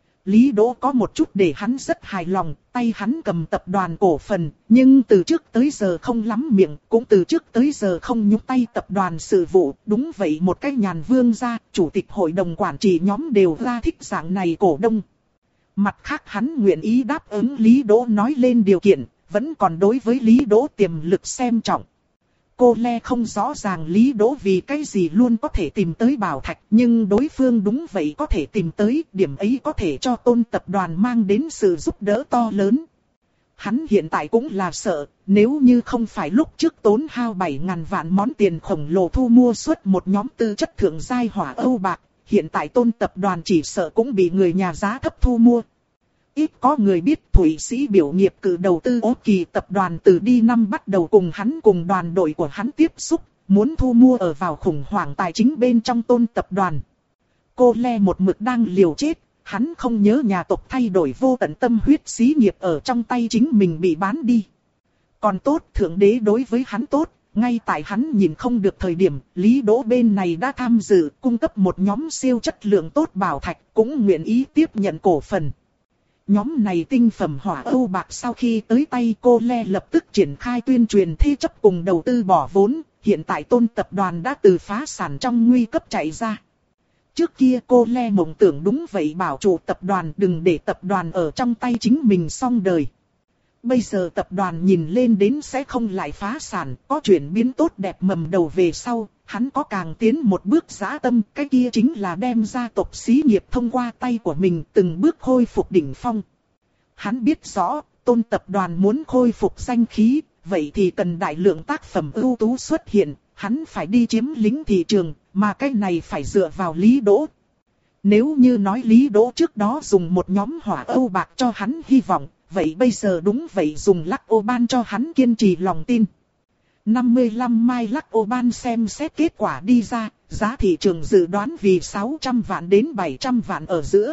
S1: Lý Đỗ có một chút để hắn rất hài lòng, tay hắn cầm tập đoàn cổ phần, nhưng từ trước tới giờ không lắm miệng, cũng từ trước tới giờ không nhúc tay tập đoàn sự vụ. Đúng vậy, một cái nhàn vương gia, chủ tịch hội đồng quản trị nhóm đều ra thích dạng này cổ đông. Mặt khác hắn nguyện ý đáp ứng Lý Đỗ nói lên điều kiện, vẫn còn đối với Lý Đỗ tiềm lực xem trọng. Cô Le không rõ ràng Lý Đỗ vì cái gì luôn có thể tìm tới bảo thạch, nhưng đối phương đúng vậy có thể tìm tới, điểm ấy có thể cho Tôn tập đoàn mang đến sự giúp đỡ to lớn. Hắn hiện tại cũng là sợ, nếu như không phải lúc trước tốn hao bảy ngàn vạn món tiền khổng lồ thu mua suốt một nhóm tư chất thượng giai hỏa âu bạc, hiện tại Tôn tập đoàn chỉ sợ cũng bị người nhà giá thấp thu mua. Ít có người biết Thụy Sĩ biểu nghiệp cử đầu tư Ố Kỳ tập đoàn từ đi năm bắt đầu cùng hắn cùng đoàn đội của hắn tiếp xúc, muốn thu mua ở vào khủng hoảng tài chính bên trong Tôn tập đoàn. Cô Le một mực đang liều chết, hắn không nhớ nhà tộc thay đổi vô tận tâm huyết xí nghiệp ở trong tay chính mình bị bán đi. Còn tốt thượng đế đối với hắn tốt, ngay tại hắn nhìn không được thời điểm, Lý Đỗ bên này đã tham dự cung cấp một nhóm siêu chất lượng tốt bảo thạch, cũng nguyện ý tiếp nhận cổ phần. Nhóm này tinh phẩm hỏa âu bạc sau khi tới tay cô Le lập tức triển khai tuyên truyền thế chấp cùng đầu tư bỏ vốn, hiện tại Tôn tập đoàn đã từ phá sản trong nguy cấp chạy ra. Trước kia cô Le mộng tưởng đúng vậy bảo chủ tập đoàn đừng để tập đoàn ở trong tay chính mình xong đời. Bây giờ tập đoàn nhìn lên đến sẽ không lại phá sản, có chuyển biến tốt đẹp mầm đầu về sau, hắn có càng tiến một bước dã tâm, cái kia chính là đem gia tộc xí nghiệp thông qua tay của mình từng bước khôi phục đỉnh phong. Hắn biết rõ, Tôn tập đoàn muốn khôi phục danh khí, vậy thì cần đại lượng tác phẩm ưu tú xuất hiện, hắn phải đi chiếm lĩnh thị trường, mà cái này phải dựa vào Lý Đỗ. Nếu như nói Lý Đỗ trước đó dùng một nhóm hỏa âu bạc cho hắn hy vọng, vậy bây giờ đúng vậy dùng lắc ô ban cho hắn kiên trì lòng tin. năm mươi lăm mai lắc ô ban xem xét kết quả đi ra, giá thị trường dự đoán vì sáu trăm vạn đến bảy trăm vạn ở giữa.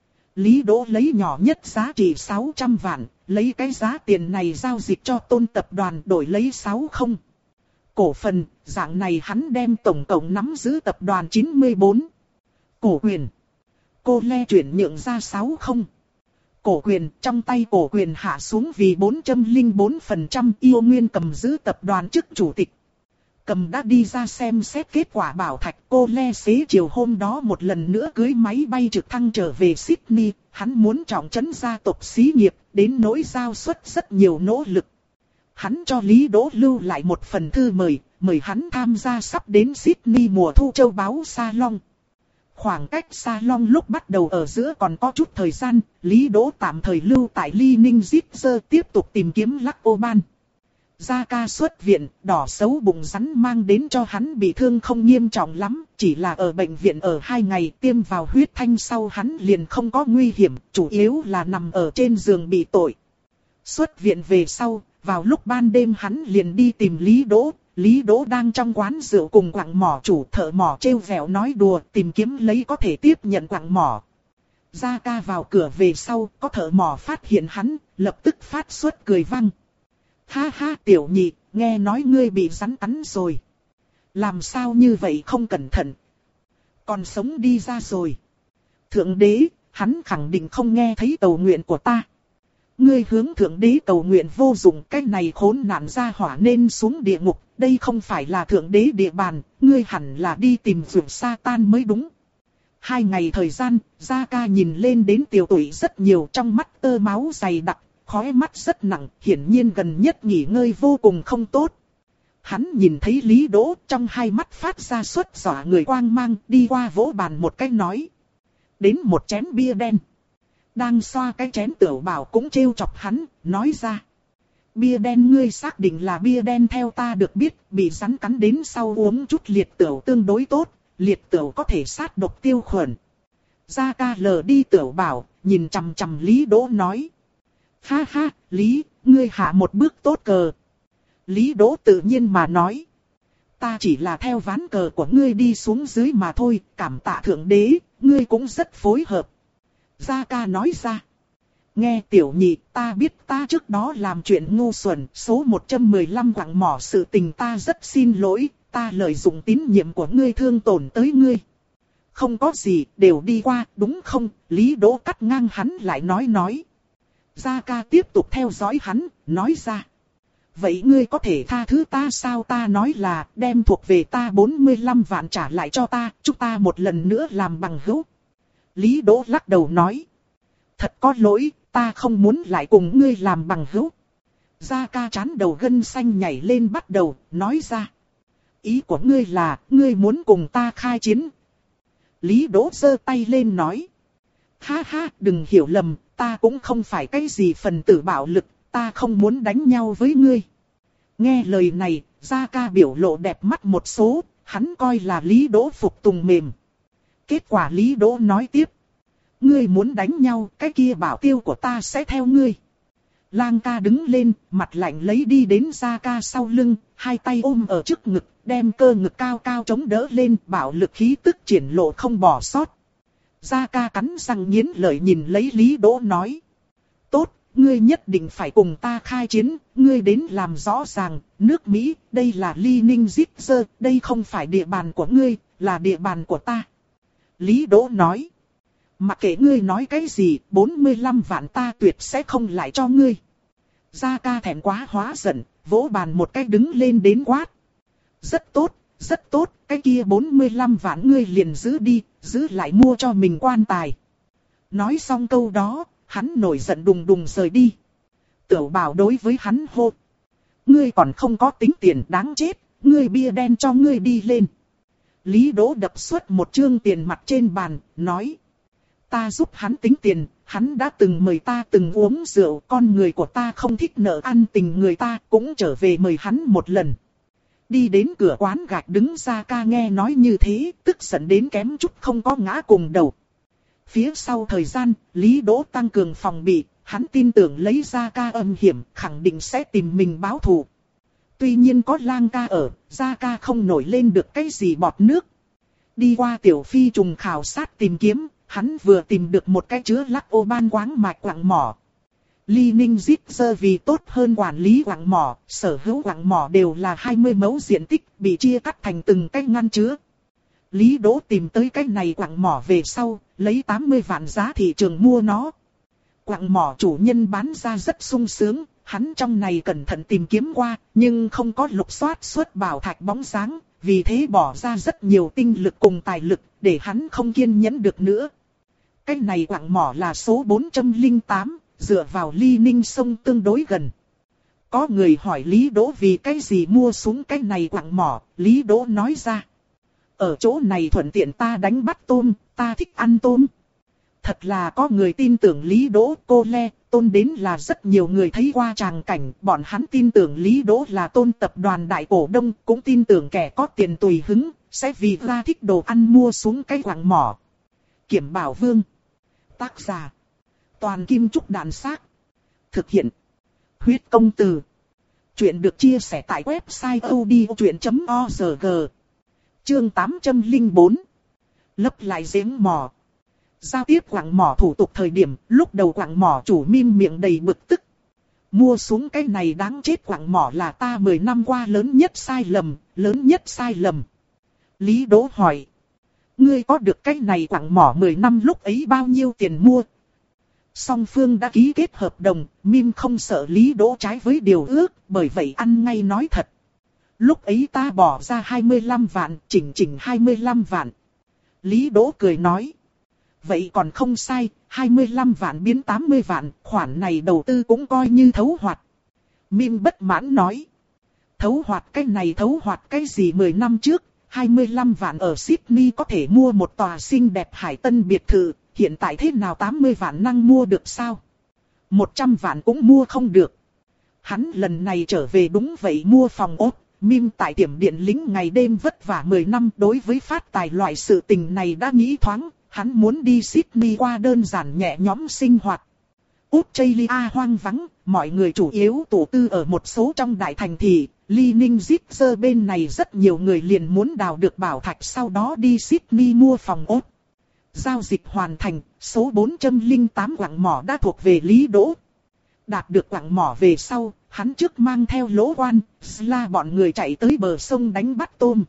S1: Lý Đỗ lấy nhỏ nhất giá trị sáu trăm vạn, lấy cái giá tiền này giao dịch cho Tôn tập đoàn đổi lấy sáu không. Cổ phần, dạng này hắn đem tổng cộng nắm giữ tập đoàn chín mươi bốn. Cổ quyền. Cô Le chuyển nhượng ra sáu không. Cổ quyền, trong tay cổ quyền hạ xuống vì bốn trăm lẻ bốn phần trăm, Yêu Nguyên cầm giữ tập đoàn chức chủ tịch. Cầm đã đi ra xem xét kết quả bảo thạch, cô Le xế chiều hôm đó một lần nữa cưới máy bay trực thăng trở về Sydney, hắn muốn trọng trấn gia tộc xí nghiệp, đến nỗi giao suất rất nhiều nỗ lực. Hắn cho Lý Đỗ lưu lại một phần thư mời, mời hắn tham gia sắp đến Sydney mùa thu châu báu salon. Khoảng cách salon lúc bắt đầu ở giữa còn có chút thời gian, Lý Đỗ tạm thời lưu tại Ly Ninh Zipser tiếp tục tìm kiếm lắc ô ban. Gia ca xuất viện, đỏ xấu bụng rắn mang đến cho hắn bị thương không nghiêm trọng lắm, chỉ là ở bệnh viện ở hai ngày tiêm vào huyết thanh sau hắn liền không có nguy hiểm, chủ yếu là nằm ở trên giường bị tội. Xuất viện về sau, vào lúc ban đêm hắn liền đi tìm Lý Đỗ. Lý Đỗ đang trong quán rượu cùng quặng mỏ chủ thợ mỏ trêu vẹo nói đùa tìm kiếm lấy có thể tiếp nhận quặng mỏ. Gia ca vào cửa về sau, có thợ mỏ phát hiện hắn, lập tức phát xuất cười vang. Ha ha tiểu nhị, nghe nói ngươi bị rắn cắn rồi. Làm sao như vậy không cẩn thận. Còn sống đi ra rồi. Thượng đế, hắn khẳng định không nghe thấy cầu nguyện của ta. Ngươi hướng thượng đế cầu nguyện vô dụng, cái này khốn nạn ra hỏa nên xuống địa ngục, đây không phải là thượng đế địa bàn, ngươi hẳn là đi tìm vượt Satan mới đúng. Hai ngày thời gian, Gia Ca nhìn lên đến tiểu tuổi rất nhiều, trong mắt tơ máu dày đặc, khóe mắt rất nặng, hiển nhiên gần nhất nghỉ ngơi vô cùng không tốt. Hắn nhìn thấy Lý Đỗ trong hai mắt phát ra xuất dọa người quang mang, đi qua vỗ bàn một cái nói. Đến một chén bia đen. Đang xoa cái chén Tiểu Bảo cũng trêu chọc hắn, nói ra. Bia đen ngươi xác định là bia đen, theo ta được biết, bị rắn cắn đến sau uống chút liệt tửu tương đối tốt, liệt tửu có thể sát độc tiêu khuẩn. Gia Ca lờ đi Tiểu Bảo, nhìn chằm chằm Lý Đỗ nói. Ha ha, Lý, ngươi hạ một bước tốt cờ. Lý Đỗ tự nhiên mà nói. Ta chỉ là theo ván cờ của ngươi đi xuống dưới mà thôi, cảm tạ thượng đế, ngươi cũng rất phối hợp. Gia Ca nói ra. Nghe tiểu nhị, ta biết ta trước đó làm chuyện ngu xuẩn, số một trăm mười lăm quặng mỏ sự tình ta rất xin lỗi, ta lợi dụng tín nhiệm của ngươi thương tổn tới ngươi. Không có gì, đều đi qua, đúng không? Lý Đỗ cắt ngang hắn lại nói nói. Gia Ca tiếp tục theo dõi hắn, nói ra. Vậy ngươi có thể tha thứ ta sao? Ta nói là đem thuộc về ta bốn mươi lăm vạn trả lại cho ta, chúng ta một lần nữa làm bằng hữu. Lý Đỗ lắc đầu nói. Thật có lỗi, ta không muốn lại cùng ngươi làm bằng hữu. Gia Ca chán đầu gân xanh nhảy lên bắt đầu, nói ra. Ý của ngươi là, ngươi muốn cùng ta khai chiến. Lý Đỗ giơ tay lên nói. Ha ha, đừng hiểu lầm, ta cũng không phải cái gì phần tử bạo lực, ta không muốn đánh nhau với ngươi. Nghe lời này, Gia Ca biểu lộ đẹp mắt một số, hắn coi là Lý Đỗ phục tùng mềm. Kết quả Lý Đỗ nói tiếp. Ngươi muốn đánh nhau, cái kia bảo tiêu của ta sẽ theo ngươi. Lang Ca đứng lên, mặt lạnh lấy đi đến Gia Ca sau lưng, hai tay ôm ở trước ngực, đem cơ ngực cao cao chống đỡ lên, bạo lực khí tức triển lộ không bỏ sót. Gia Ca cắn răng nghiến lợi nhìn lấy Lý Đỗ nói. Tốt, ngươi nhất định phải cùng ta khai chiến, ngươi đến làm rõ ràng, nước Mỹ, đây là Ly Ninh Giết Dơ, đây không phải địa bàn của ngươi, là địa bàn của ta. Lý Đỗ nói. Mặc kệ ngươi nói cái gì, bốn mươi lăm vạn ta tuyệt sẽ không lại cho ngươi. Gia Ca thẹn quá hóa giận, vỗ bàn một cái đứng lên đến quát. Rất tốt, rất tốt, cái kia bốn mươi lăm vạn ngươi liền giữ đi, giữ lại mua cho mình quan tài. Nói xong câu đó, hắn nổi giận đùng đùng rời đi. Tiểu Bảo đối với hắn hô. Ngươi còn không có tính tiền đáng chết, ngươi bia đen cho ngươi đi lên. Lý Đỗ đập suốt một trương tiền mặt trên bàn, nói. Ta giúp hắn tính tiền, hắn đã từng mời ta từng uống rượu, con người của ta không thích nợ ăn tình người ta, cũng trở về mời hắn một lần. Đi đến cửa quán gạch đứng Gia Ca nghe nói như thế, tức giận đến kém chút không có ngã cùng đầu. Phía sau thời gian, Lý Đỗ tăng cường phòng bị, hắn tin tưởng lấy Gia Ca âm hiểm, khẳng định sẽ tìm mình báo thù. Tuy nhiên có Lang Ca ở, Gia Ca không nổi lên được cái gì bọt nước. Đi qua tiểu phi trùng khảo sát tìm kiếm, hắn vừa tìm được một cái chứa lắc ô ban quáng mạch quặng mỏ. Ly Ninh Giết Dơ vì tốt hơn quản lý quặng mỏ, sở hữu quặng mỏ đều là hai mươi mẫu diện tích, bị chia cắt thành từng cái ngăn chứa. Lý Đỗ tìm tới cái này quặng mỏ về sau, lấy tám mươi vạn giá thị trường mua nó. Quặng mỏ chủ nhân bán ra rất sung sướng, hắn trong này cẩn thận tìm kiếm qua, nhưng không có lục soát xuất bảo thạch bóng dáng, vì thế bỏ ra rất nhiều tinh lực cùng tài lực, để hắn không kiên nhẫn được nữa. Cái này quặng mỏ là số bốn trăm lẻ tám, dựa vào Ly Ninh sông tương đối gần. Có người hỏi Lý Đỗ vì cái gì mua xuống cái này quặng mỏ, Lý Đỗ nói ra. Ở chỗ này thuận tiện ta đánh bắt tôm, ta thích ăn tôm. Thật là có người tin tưởng Lý Đỗ, cô Le, Tôn đến là rất nhiều người thấy qua tràng cảnh, bọn hắn tin tưởng Lý Đỗ là Tôn tập đoàn đại cổ đông, cũng tin tưởng kẻ có tiền tùy hứng, sẽ vì ra thích đồ ăn mua xuống cái quặng mỏ. Kiểm Bảo Vương. Tác giả. Toàn Kim Trúc Đàn Xác. Thực hiện. Huyết Công Từ. Chuyện được chia sẻ tại website odchuyện chấm org. Chương tám trăm lẻ bốn. Lấp lại giếng mỏ. Giao tiếp quặng mỏ thủ tục thời điểm, lúc đầu quặng mỏ chủ mim miệng đầy bực tức. Mua xuống cái này đáng chết, quặng mỏ là ta mười năm qua lớn nhất sai lầm, lớn nhất sai lầm. Lý Đỗ hỏi. Ngươi có được cái này quặng mỏ mười năm lúc ấy bao nhiêu tiền mua? Song phương đã ký kết hợp đồng, Mim không sợ Lý Đỗ trái với điều ước, bởi vậy ăn ngay nói thật. Lúc ấy ta bỏ ra hai mươi lăm vạn, chỉnh chỉnh hai mươi lăm vạn. Lý Đỗ cười nói. Vậy còn không sai, hai mươi lăm vạn biến tám mươi vạn, khoản này đầu tư cũng coi như thấu hoạt. Mim bất mãn nói. Thấu hoạt cái này thấu hoạt cái gì mười năm trước, hai mươi lăm vạn ở Sydney có thể mua một tòa xinh đẹp hải tân biệt thự, hiện tại thế nào tám mươi vạn năng mua được sao? một trăm vạn cũng mua không được. Hắn lần này trở về đúng vậy mua phòng ốt, Mim tại tiệm điện lính ngày đêm vất vả mười năm đối với phát tài loại sự tình này đã nghĩ thoáng, hắn muốn đi Sydney qua đơn giản nhẹ nhõm sinh hoạt. Australia hoang vắng, mọi người chủ yếu tụ tư ở một số trong đại thành thị. Lee Ninh Zipser bên này rất nhiều người liền muốn đào được bảo thạch sau đó đi Sydney mua phòng ốt. Giao dịch hoàn thành, số bốn trăm lẻ tám quặng mỏ đã thuộc về Lý Đỗ. Đạt được quặng mỏ về sau, hắn trước mang theo Lỗ Quan, Sla bọn người chạy tới bờ sông đánh bắt tôm.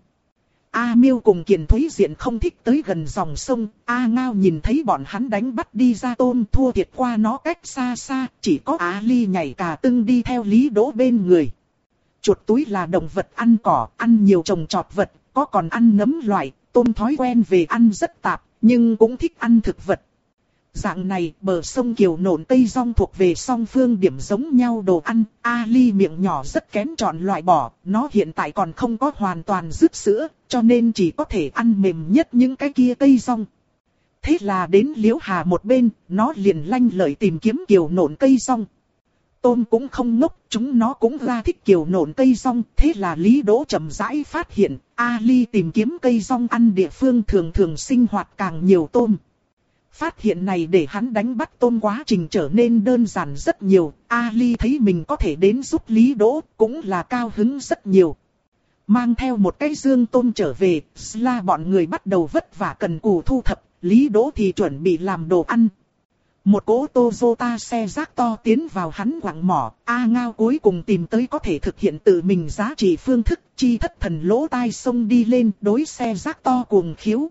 S1: A Miêu cùng Kiền Thúy Diện không thích tới gần dòng sông, A Ngao nhìn thấy bọn hắn đánh bắt đi ra tôm thua thiệt qua nó cách xa xa, chỉ có A Ly nhảy cà tưng đi theo Lý Đỗ bên người. Chuột túi là động vật ăn cỏ, ăn nhiều trồng trọt vật, có còn ăn nấm loại, tôm thói quen về ăn rất tạp, nhưng cũng thích ăn thực vật. Dạng này, bờ sông Kiều Nộn Tây Rong thuộc về song phương điểm giống nhau đồ ăn, A Ly miệng nhỏ rất kén chọn loại bỏ, nó hiện tại còn không có hoàn toàn dứt sữa, cho nên chỉ có thể ăn mềm nhất những cái kia cây rong. Thế là đến Liễu Hà một bên, nó liền lanh lợi tìm kiếm Kiều Nộn cây rong. Tôm cũng không ngốc, chúng nó cũng ra thích Kiều Nộn cây rong, thế là Lý Đỗ chậm rãi phát hiện, A Ly tìm kiếm cây rong ăn địa phương thường thường sinh hoạt càng nhiều tôm. Phát hiện này để hắn đánh bắt tôm quá trình trở nên đơn giản rất nhiều, A Ly thấy mình có thể đến giúp Lý Đỗ, cũng là cao hứng rất nhiều. Mang theo một cái dương tôm trở về, Sla bọn người bắt đầu vất vả cần cù thu thập, Lý Đỗ thì chuẩn bị làm đồ ăn. Một cỗ Toyota xe rác to tiến vào hắn quặng mỏ, A Ngao cuối cùng tìm tới có thể thực hiện tự mình giá trị phương thức, chi thất thần lỗ tai xông đi lên đối xe rác to cuồng khiếu.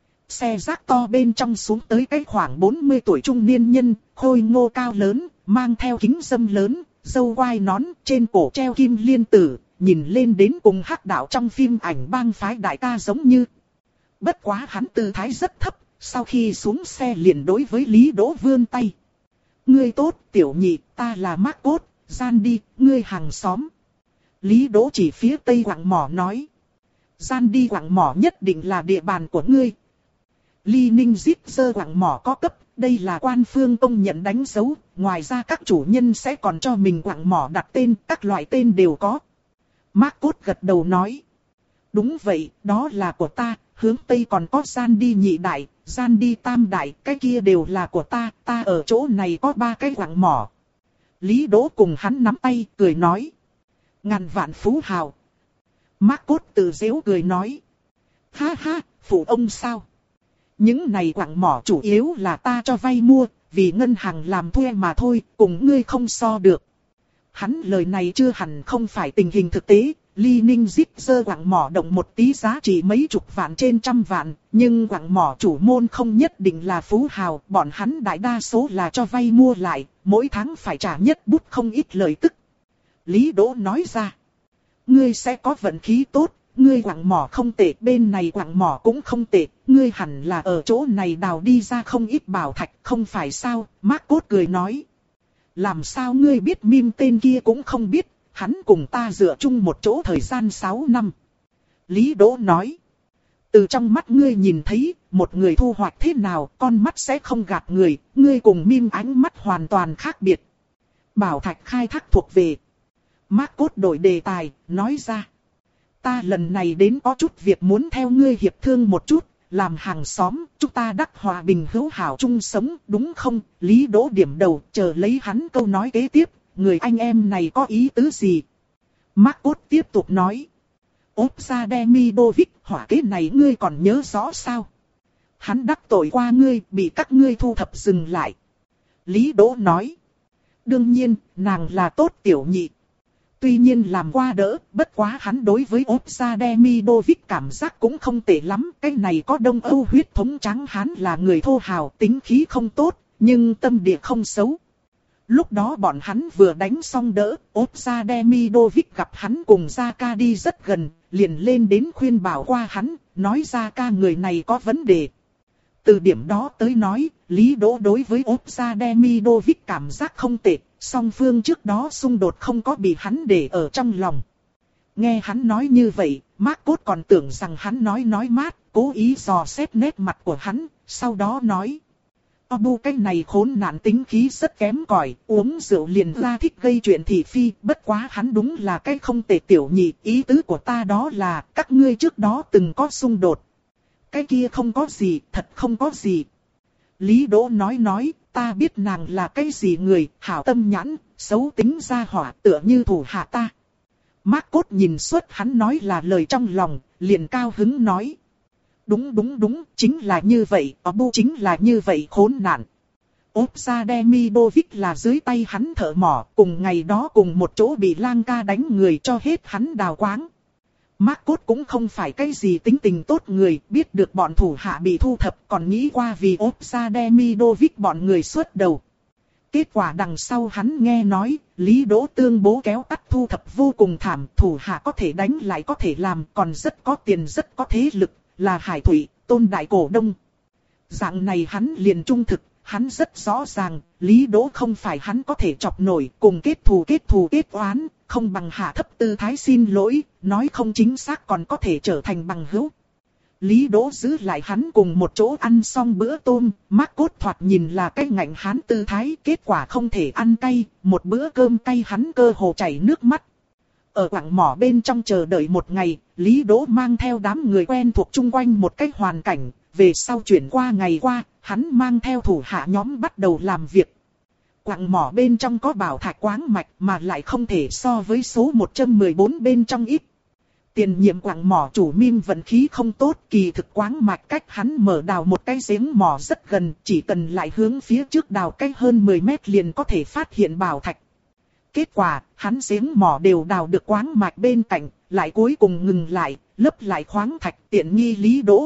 S1: Xe rác to bên trong xuống tới cái khoảng bốn mươi tuổi trung niên nhân, khôi ngô cao lớn, mang theo kính râm lớn, râu quai nón, trên cổ treo kim liên tử, nhìn lên đến cùng hắc đạo trong phim ảnh bang phái đại ca giống như. Bất quá hắn tư thái rất thấp, sau khi xuống xe liền đối với Lý Đỗ vươn tay. Ngươi tốt, tiểu nhị, ta là Mác Cốt, gian đi, ngươi hàng xóm. Lý Đỗ chỉ phía tây quặng mỏ nói. Gian đi quặng mỏ nhất định là địa bàn của ngươi. Lee Ninh Zipser quặng mỏ có cấp, đây là quan phương công nhận đánh dấu, ngoài ra các chủ nhân sẽ còn cho mình quặng mỏ đặt tên, các loại tên đều có. Mác Cốt gật đầu nói. Đúng vậy, đó là của ta, hướng tây còn có gian đi nhị đại, gian đi tam đại, cái kia đều là của ta, ta ở chỗ này có ba cái quặng mỏ. Lý Đỗ cùng hắn nắm tay, cười nói. Ngàn vạn phú hào. Mác Cốt tự giễu cười nói. Ha ha, phụ ông sao? Những này quặng mỏ chủ yếu là ta cho vay mua, vì ngân hàng làm thuê mà thôi, cùng ngươi không so được. Hắn lời này chưa hẳn không phải tình hình thực tế, Lee Ninh Zipser quặng mỏ động một tí giá trị mấy chục vạn trên trăm vạn, nhưng quặng mỏ chủ môn không nhất định là phú hào, bọn hắn đại đa số là cho vay mua lại, mỗi tháng phải trả nhất bút không ít lợi tức. Lý Đỗ nói ra, ngươi sẽ có vận khí tốt. Ngươi quặng mỏ không tệ, bên này quặng mỏ cũng không tệ, ngươi hẳn là ở chỗ này đào đi ra không ít bảo thạch, không phải sao? Mác Cốt cười nói. Làm sao ngươi biết Mim tên kia cũng không biết, hắn cùng ta dựa chung một chỗ thời gian sáu năm. Lý Đỗ nói. Từ trong mắt ngươi nhìn thấy, một người thu hoạch thế nào, con mắt sẽ không gạt người, ngươi cùng Mim ánh mắt hoàn toàn khác biệt. Bảo thạch khai thác thuộc về. Mác Cốt đổi đề tài, nói ra. Ta lần này đến có chút việc muốn theo ngươi hiệp thương một chút, làm hàng xóm, chúng ta đắc hòa bình hữu hảo chung sống, đúng không? Lý Đỗ điểm đầu, chờ lấy hắn câu nói kế tiếp, người anh em này có ý tứ gì? Mác Cốt tiếp tục nói. Ốp ra Demidovic, hỏa kế này ngươi còn nhớ rõ sao? Hắn đắc tội qua ngươi, bị các ngươi thu thập dừng lại. Lý Đỗ nói. Đương nhiên, nàng là tốt tiểu nhị. tuy nhiên làm qua đỡ, bất quá hắn đối với Ozza Demidovic cảm giác cũng không tệ lắm. Cái này có Đông Âu huyết thống trắng hắn là người thô hào, tính khí không tốt, nhưng tâm địa không xấu. Lúc đó bọn hắn vừa đánh xong đỡ, Ozza Demidovic gặp hắn cùng Zaka đi rất gần, liền lên đến khuyên bảo qua hắn, nói Zaka người này có vấn đề. Từ điểm đó tới nói, Lý Đỗ đối với Ozza Demidovic cảm giác không tệ, song phương trước đó xung đột không có bị hắn để ở trong lòng. Nghe hắn nói như vậy, Marcos còn tưởng rằng hắn nói nói mát, cố ý dò xét nét mặt của hắn, sau đó nói. Obu cái này khốn nạn tính khí rất kém cỏi, uống rượu liền ra thích gây chuyện thị phi, bất quá hắn đúng là cái không tệ tiểu nhị, ý tứ của ta đó là các ngươi trước đó từng có xung đột. Cái kia không có gì, thật không có gì. Lý Đỗ nói nói, ta biết nàng là cái gì người, hảo tâm nhãn, xấu tính ra hỏa tựa như thủ hạ ta. Marcos nhìn suốt hắn nói là lời trong lòng, liền cao hứng nói. Đúng đúng đúng, chính là như vậy, Obu chính là như vậy khốn nạn. Ozza Demidovic là dưới tay hắn thợ mỏ, cùng ngày đó cùng một chỗ bị Lanka đánh người cho hết hắn đào quáng. Marcos cũng không phải cái gì tính tình tốt người, biết được bọn thủ hạ bị thu thập còn nghĩ qua vì Ozza Demidovic bọn người xuất đầu. Kết quả đằng sau hắn nghe nói, Lý Đỗ tương bố kéo tắt thu thập vô cùng thảm, thủ hạ có thể đánh lại có thể làm, còn rất có tiền rất có thế lực, là Hải Thụy, Tôn đại cổ đông. Dạng này hắn liền trung thực, hắn rất rõ ràng, Lý Đỗ không phải hắn có thể chọc nổi, cùng kết thù kết thù kết oán, không bằng hạ thấp tư thái xin lỗi, nói không chính xác còn có thể trở thành bằng hữu. Lý Đỗ giữ lại hắn cùng một chỗ ăn xong bữa tôm, Marcos thoạt nhìn là cái ngạnh hán tư thái, kết quả không thể ăn cay, một bữa cơm cay hắn cơ hồ chảy nước mắt. Ở quặng mỏ bên trong chờ đợi một ngày, Lý Đỗ mang theo đám người quen thuộc chung quanh một cái hoàn cảnh, về sau chuyển qua ngày qua, hắn mang theo thủ hạ nhóm bắt đầu làm việc. Quặng mỏ bên trong có bảo thạch quáng mạch mà lại không thể so với số một trăm mười bốn bên trong ít. Tiền nhiệm quặng mỏ chủ Mim vận khí không tốt, kỳ thực quáng mạch cách hắn mở đào một cái giếng mỏ rất gần, chỉ cần lại hướng phía trước đào cách hơn mười mét liền có thể phát hiện bảo thạch. Kết quả, hắn giếng mỏ đều đào được quáng mạch bên cạnh, lại cuối cùng ngừng lại, lấp lại khoáng thạch tiện nghi Lý Đỗ.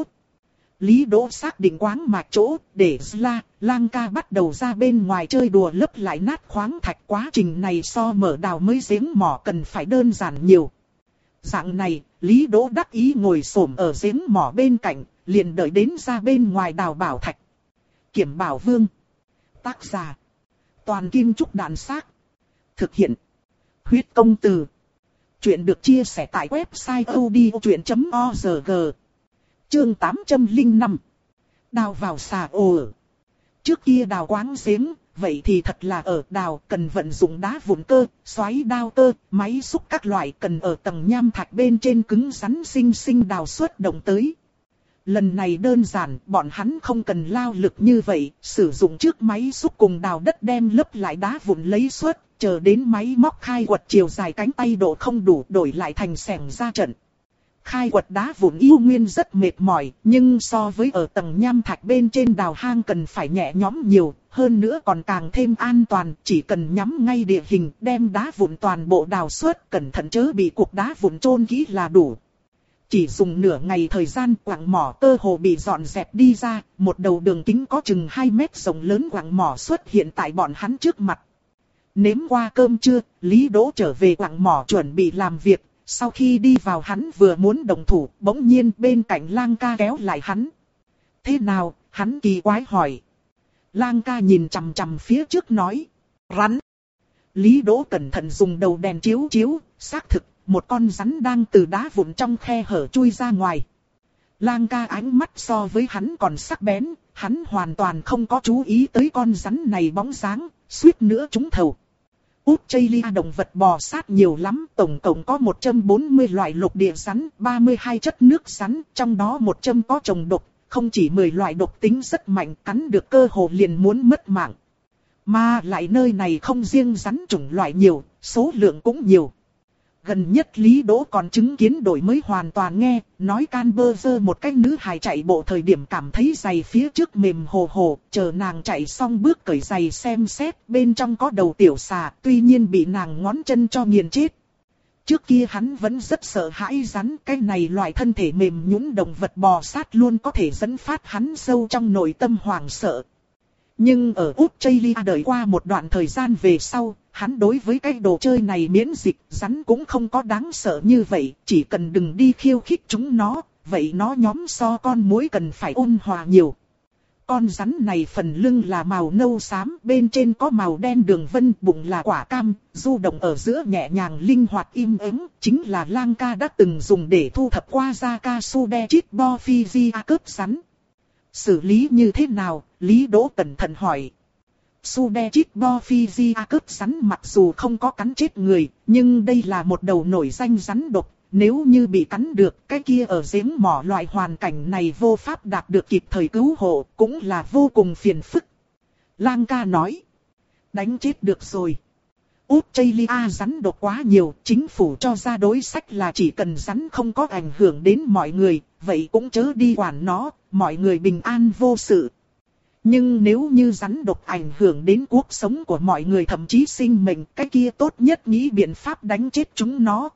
S1: Lý Đỗ xác định quáng mạch chỗ, để Zla, Lanka bắt đầu ra bên ngoài chơi đùa lấp lại nát khoáng thạch. Quá trình này so mở đào mới giếng mỏ cần phải đơn giản nhiều. Dạng này, Lý Đỗ đắc ý ngồi xổm ở giếng mỏ bên cạnh, liền đợi đến ra bên ngoài đào bảo thạch. Kiểm Bảo Vương. Tác giả. Toàn Kim Trúc Đạn Xác. Thực hiện. Huyết Công Từ. Chuyện được chia sẻ tại website odchuyện chấm org. Chương tám trăm lẻ năm. Đào vào xà ồ. Trước kia đào quáng giếng, vậy thì thật là ở đào cần vận dụng đá vụn cơ, xoáy đao cơ, máy xúc các loại cần ở tầng nham thạch bên trên cứng rắn xinh xinh đào xuất động tới. Lần này đơn giản, bọn hắn không cần lao lực như vậy, sử dụng trước máy xúc cùng đào đất đem lấp lại đá vụn lấy xuất, chờ đến máy móc khai quật chiều dài cánh tay độ không đủ đổi lại thành xẻng ra trận. Khai quật đá vụn yêu nguyên rất mệt mỏi, nhưng so với ở tầng nham thạch bên trên đào hang cần phải nhẹ nhõm nhiều, hơn nữa còn càng thêm an toàn, chỉ cần nhắm ngay địa hình, đem đá vụn toàn bộ đào xuất, cẩn thận chớ bị cục đá vụn chôn kỹ là đủ. Chỉ dùng nửa ngày thời gian, quặng mỏ cơ hồ bị dọn dẹp đi ra, một đầu đường kính có chừng hai mét rộng lớn quặng mỏ xuất hiện tại bọn hắn trước mặt. Nếm qua cơm trưa, Lý Đỗ trở về quặng mỏ chuẩn bị làm việc. Sau khi đi vào hắn vừa muốn động thủ, bỗng nhiên bên cạnh Lanka kéo lại hắn. Thế nào? Hắn kỳ quái hỏi. Lanka nhìn chằm chằm phía trước nói. Rắn. Lý Đỗ cẩn thận dùng đầu đèn chiếu chiếu, xác thực, một con rắn đang từ đá vụn trong khe hở chui ra ngoài. Lanka ánh mắt so với hắn còn sắc bén, hắn hoàn toàn không có chú ý tới con rắn này bóng dáng, suýt nữa trúng thầu. Australia động vật bò sát nhiều lắm, tổng cộng có một trăm bốn mươi loại lục địa rắn, ba mươi hai chất nước rắn, trong đó một trăm có trùng độc, không chỉ mười loại độc tính rất mạnh, cắn được cơ hồ liền muốn mất mạng. Mà lại nơi này không riêng rắn chủng loại nhiều, số lượng cũng nhiều. Gần nhất Lý Đỗ còn chứng kiến đổi mới hoàn toàn nghe, nói Canberra một cái nữ hài chạy bộ thời điểm cảm thấy giày phía trước mềm hồ hồ, chờ nàng chạy xong bước cởi giày xem xét, bên trong có đầu tiểu xà, tuy nhiên bị nàng ngón chân cho nghiền chết. Trước kia hắn vẫn rất sợ hãi rắn, cái này loại thân thể mềm nhũn động vật bò sát luôn có thể dẫn phát hắn sâu trong nội tâm hoảng sợ. Nhưng ở Australia đợi qua một đoạn thời gian về sau, hắn đối với cái đồ chơi này miễn dịch, rắn cũng không có đáng sợ như vậy, chỉ cần đừng đi khiêu khích chúng nó, vậy nó nhóm so con muỗi cần phải ôn hòa nhiều. Con rắn này phần lưng là màu nâu xám, bên trên có màu đen đường vân, bụng là quả cam, du động ở giữa nhẹ nhàng linh hoạt im ắng, chính là Lang Ca đã từng dùng để thu thập qua Zaka Sudechit Bophysia cướp rắn. Xử lý như thế nào? Lý Đỗ cẩn thận hỏi. Sudechit Bophysia cướp rắn mặc dù không có cắn chết người, nhưng đây là một đầu nổi danh rắn độc. Nếu như bị cắn được, cái kia ở giếng mỏ loại hoàn cảnh này vô pháp đạt được kịp thời cứu hộ, cũng là vô cùng phiền phức. Lang Ca nói. Đánh chết được rồi. Australia rắn độc quá nhiều, chính phủ cho ra đối sách là chỉ cần rắn không có ảnh hưởng đến mọi người, vậy cũng chớ đi quản nó, mọi người bình an vô sự. Nhưng nếu như rắn độc ảnh hưởng đến cuộc sống của mọi người thậm chí sinh mệnh, cái kia tốt nhất nghĩ biện pháp đánh chết chúng nó.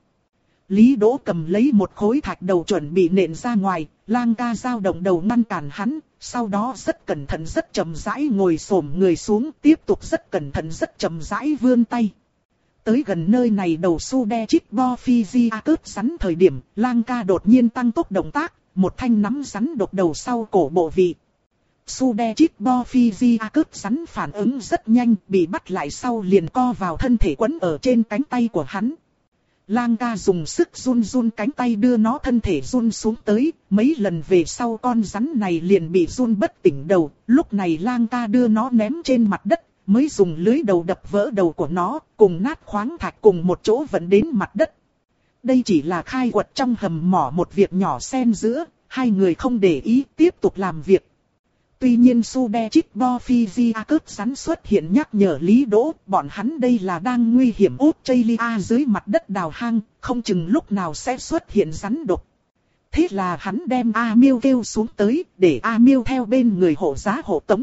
S1: Lý Đỗ cầm lấy một khối thạch đầu chuẩn bị nện ra ngoài, Lang Ca dao động đầu ngăn cản hắn, sau đó rất cẩn thận rất chậm rãi ngồi xổm người xuống, tiếp tục rất cẩn thận rất chậm rãi vươn tay. Tới gần nơi này đầu Sudechit Bophysia cướp rắn thời điểm, Lang Ca đột nhiên tăng tốc động tác, một thanh nắm rắn độc đầu sau cổ bộ vị. Sudechit Bophysia cướp rắn phản ứng rất nhanh, bị bắt lại sau liền co vào thân thể quấn ở trên cánh tay của hắn. Lang Ca dùng sức run run cánh tay đưa nó thân thể run xuống tới, mấy lần về sau con rắn này liền bị run bất tỉnh đầu, lúc này Lang Ca đưa nó ném trên mặt đất, mới dùng lưới đầu đập vỡ đầu của nó, cùng nát khoáng thạch cùng một chỗ vẫn đến mặt đất. Đây chỉ là khai quật trong hầm mỏ một việc nhỏ xen giữa, hai người không để ý tiếp tục làm việc. Tuy nhiên Sudechit Bophysia cướp rắn xuất hiện nhắc nhở Lý Đỗ, bọn hắn đây là đang nguy hiểm Australia dưới mặt đất đào hang, không chừng lúc nào sẽ xuất hiện rắn độc. Thế là hắn đem A Miêu kêu xuống tới, để A Miêu theo bên người hộ giá hộ tống.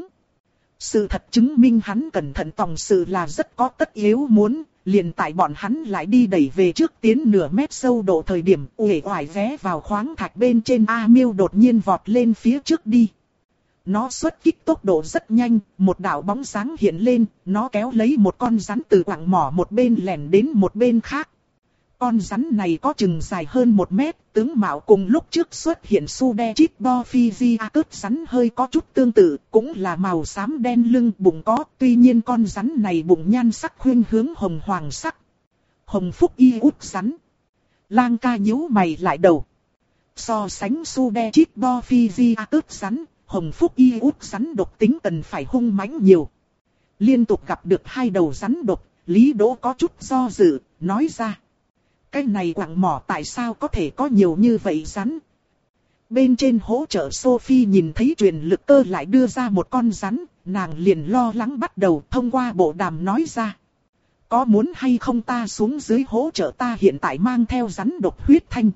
S1: Sự thật chứng minh hắn cẩn thận tòng sự là rất có tất yếu muốn, liền tại bọn hắn lại đi đẩy về trước tiến nửa mét sâu độ thời điểm, uể oải ghé vào khoáng thạch bên trên A Miêu đột nhiên vọt lên phía trước đi. Nó xuất kích tốc độ rất nhanh, một đạo bóng sáng hiện lên, nó kéo lấy một con rắn từ quặng mỏ một bên lẻn đến một bên khác. Con rắn này có chừng dài hơn một mét, tướng mạo cùng lúc trước xuất hiện Sudechit Bophysia cướp rắn hơi có chút tương tự, cũng là màu xám đen lưng bụng có, tuy nhiên con rắn này bụng nhan sắc khuynh hướng hồng hoàng sắc. Hồng phúc y út rắn. Lang Ca nhíu mày lại đầu. So sánh Sudechit Bophysia cướp rắn, Hồng phúc y út rắn độc tính cần phải hung mãnh nhiều. Liên tục gặp được hai đầu rắn độc, Lý Đỗ có chút do dự, nói ra. Cái này quặng mỏ tại sao có thể có nhiều như vậy rắn? Bên trên hỗ trợ Sophie nhìn thấy truyền lực cơ lại đưa ra một con rắn, nàng liền lo lắng bắt đầu thông qua bộ đàm nói ra. Có muốn hay không ta xuống dưới hỗ trợ, ta hiện tại mang theo rắn độc huyết thanh.